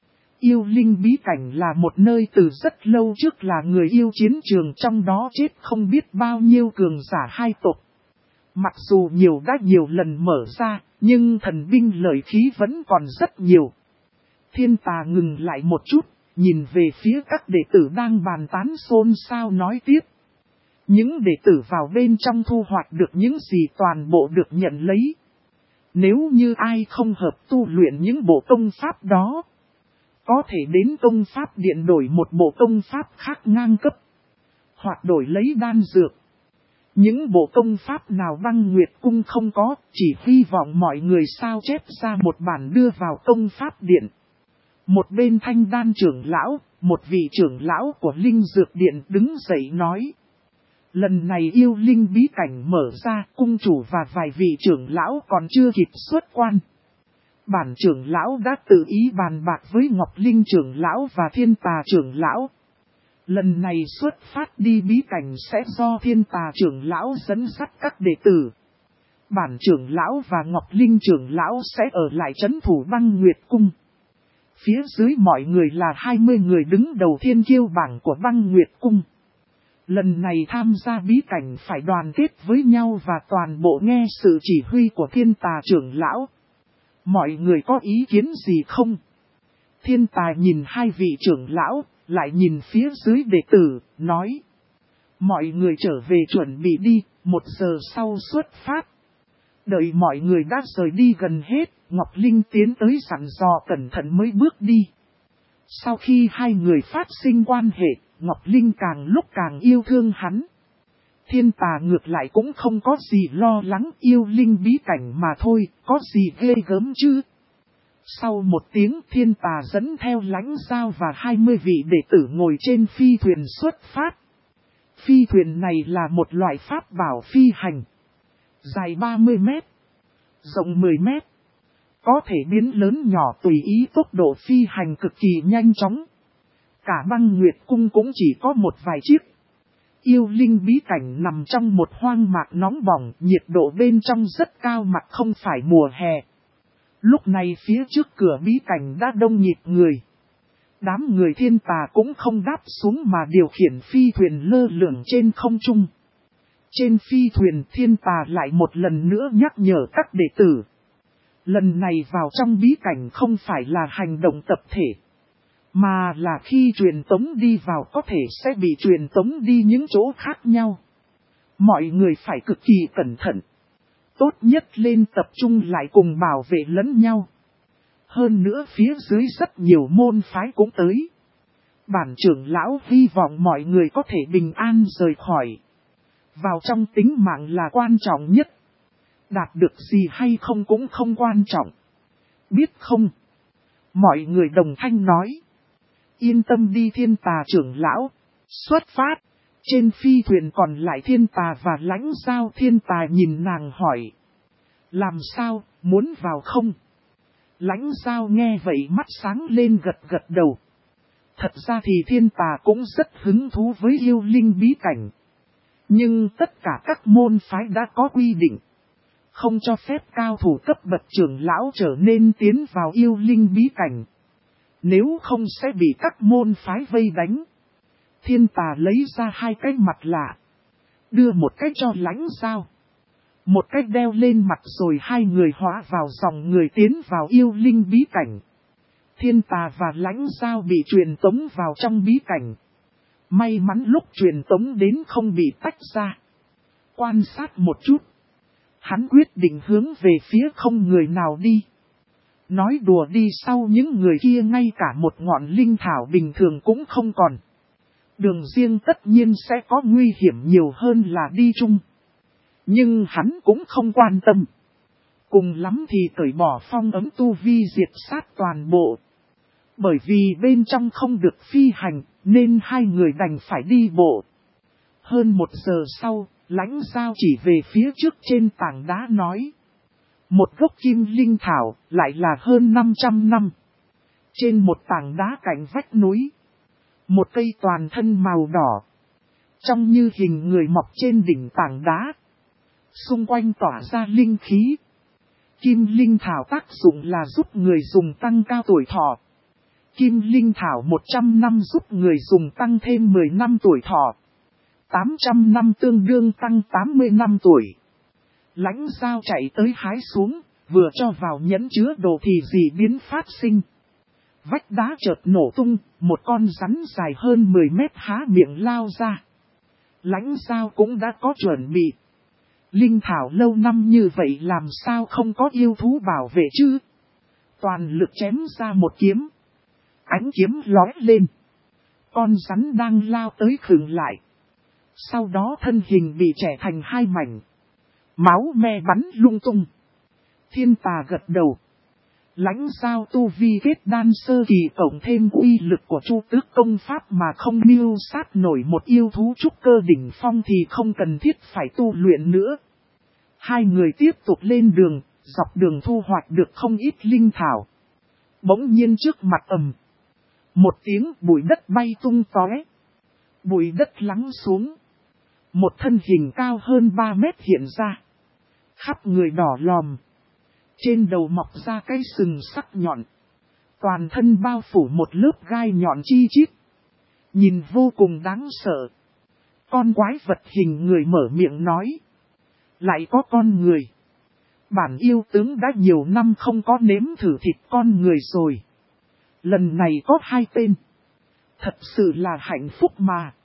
Yêu linh bí cảnh là một nơi từ rất lâu trước là người yêu chiến trường trong đó chết không biết bao nhiêu cường giả hai tộc. Mặc dù đã nhiều lần mở ra, nhưng thần binh lợi khí vẫn còn rất nhiều. Thiên Tà ngừng lại một chút, nhìn về phía các đệ tử đang bàn tán xôn xao nói tiếp. Những đệ tử vào bên trong thu hoạch được những gì toàn bộ được nhận lấy. Nếu như ai không hợp tu luyện những bộ công pháp đó, có thể đến công pháp điện đổi một bộ công pháp khác ngang cấp, hoặc đổi lấy đan dược. Những bộ công pháp nào Băng Nguyệt Cung không có, chỉ hy vọng mọi người sao chép ra một bản đưa vào công pháp điện. Một bên Thanh Đan trưởng lão, một vị trưởng lão của Linh Dược Điện đứng dậy nói. Lần này yêu linh bí cảnh mở ra, cung chủ và vài vị trưởng lão còn chưa kịp xuất quan. Bản trưởng lão đã tự ý bàn bạc với Ngọc Linh trưởng lão và Thiên Tà trưởng lão. Lần này xuất phát đi bí cảnh sẽ do Thiên Tà trưởng lão dẫn dắt các đệ tử. Bản trưởng lão và Ngọc Linh trưởng lão sẽ ở lại trấn thủ Băng Nguyệt Cung. Phía dưới mọi người là 20 người đứng đầu thiên kiêu bảng của Băng Nguyệt Cung. Lần này tham gia bí cảnh phải đoàn kết với nhau và toàn bộ nghe sự chỉ huy của Thiên Tà trưởng lão. Mọi người có ý kiến gì không? Thiên Tà nhìn hai vị trưởng lão, lại nhìn phía dưới đệ tử, nói. Mọi người trở về chuẩn bị đi, 1 giờ sau xuất phát. Đợi mọi người đã rời đi gần hết, Ngọc Linh tiến tới dặn dò cẩn thận mới bước đi. Sau khi hai người phát sinh quan hệ, Ngọc Linh càng lúc càng yêu thương hắn. Thiên Tà ngược lại cũng không có gì lo lắng, yêu linh bí cảnh mà thôi, có gì ghê gớm chứ. Sau một tiếng Thiên Tà dẫn theo Lãnh Giao và 20 vị đệ tử ngồi trên phi thuyền xuất phát. Phi thuyền này là một loại pháp bảo phi hành. Dài 30 mét, rộng 10 mét. Có thể biến lớn nhỏ tùy ý, tốc độ phi hành cực kỳ nhanh chóng. Cả Băng Nguyệt Cung cũng chỉ có một vài chiếc. Yêu linh bí cảnh nằm trong một hoang mạc nóng bỏng, nhiệt độ bên trong rất cao mặc không phải mùa hè. Lúc này phía trước cửa bí cảnh đã đông nhịp người. Đám người Thiên Tà cũng không đáp xuống mà điều khiển phi thuyền lơ lửng trên không trung. Trên phi thuyền Thiên Tà lại một lần nữa nhắc nhở các đệ tử. Lần này vào trong bí cảnh không phải là hành động tập thể, mà là khi truyền tống đi vào có thể sẽ bị truyền tống đi những chỗ khác nhau. Mọi người phải cực kỳ cẩn thận. Tốt nhất lên tập trung lại cùng bảo vệ lẫn nhau. Hơn nữa phía dưới rất nhiều môn phái cũng tới. Bản trưởng lão hy vọng mọi người có thể bình an rời khỏi. Vào trong tính mạng là quan trọng nhất. Đạt được gì hay không cũng không quan trọng. Biết không? Mọi người đồng thanh nói. Yên tâm đi Thiên Tà trưởng lão. Xuất phát. Trên phi thuyền còn lại Thiên Tà và Lãnh Giao. Thiên Tà nhìn nàng hỏi. Làm sao, muốn vào không? Lãnh Giao nghe vậy mắt sáng lên gật gật đầu. Thật ra thì Thiên Tà cũng rất hứng thú với yêu linh bí cảnh. Nhưng tất cả các môn phái đã có quy định. Không cho phép cao thủ cấp bậc trưởng lão trở nên tiến vào yêu linh bí cảnh. Nếu không sẽ bị các môn phái vây đánh. Thiên Tà lấy ra 2 cái mặt lạ. Đưa một cái cho Lãnh Giao. Một cách đeo lên mặt rồi hai người hóa vào dòng người tiến vào yêu linh bí cảnh. Thiên Tà và Lãnh Giao bị truyền tống vào trong bí cảnh. May mắn lúc truyền tống đến không bị tách ra. Quan sát một chút. Hắn quyết định hướng về phía không người nào đi. Nói đùa đi, sau những người kia ngay cả một ngọn linh thảo bình thường cũng không còn. Đường riêng tất nhiên sẽ có nguy hiểm nhiều hơn là đi chung. Nhưng hắn cũng không quan tâm. Cùng lắm thì cởi bỏ phong ấm tu vi diệt sát toàn bộ. Bởi vì bên trong không được phi hành, nên hai người đành phải đi bộ. Hơn 1 giờ sau, Lãnh Giao chỉ về phía trước trên tảng đá nói. Một gốc kim linh thảo, lại là hơn 500 năm. Trên một tảng đá cạnh vách núi. Một cây toàn thân màu đỏ. Trông như hình người mọc trên đỉnh tảng đá. Xung quanh tỏa ra linh khí. Kim linh thảo tác dụng là giúp người dùng tăng cao tuổi thọ. Kim linh thảo 100 năm giúp người dùng tăng thêm 10 năm tuổi thọ. 800 năm tương đương tăng 80 năm tuổi. Lãnh Giao chạy tới hái xuống, vừa cho vào nhẫn chứa đồ thì dị biến phát sinh. Vách đá chợt nổ tung, một con rắn dài hơn 10 mét há miệng lao ra. Lãnh Giao cũng đã có chuẩn bị. Linh thảo lâu năm như vậy làm sao không có yêu thú bảo vệ chứ? Toàn lực chém ra một kiếm. Ánh kiếm lóe lên. Con rắn đang lao tới khựng lại. Sau đó thân hình bị chẻ thành hai mảnh. Máu me bắn lung tung. Thiên Tà gật đầu. Lãnh Giao tu vi kết đan sơ kỳ cộng thêm uy lực của Chu Tước công pháp mà không mưu sát nổi một yêu thú trúc cơ đỉnh phong thì không cần thiết phải tu luyện nữa. Hai người tiếp tục lên đường, dọc đường thu hoạch được không ít linh thảo. Bỗng nhiên trước mặt ầm. Một tiếng bụi đất bay tung tóe. Bụi đất lắng xuống. Một thân hình cao hơn 3 mét hiện ra. Khắp người đỏ lòm. Trên đầu mọc ra cái sừng sắc nhọn. Toàn thân bao phủ một lớp gai nhọn chi chít. Nhìn vô cùng đáng sợ. Con quái vật hình người mở miệng nói. Lại có con người. Bản yêu tướng đã nhiều năm không có nếm thử thịt con người rồi. Lần này có 2 tên. Thật sự là hạnh phúc mà.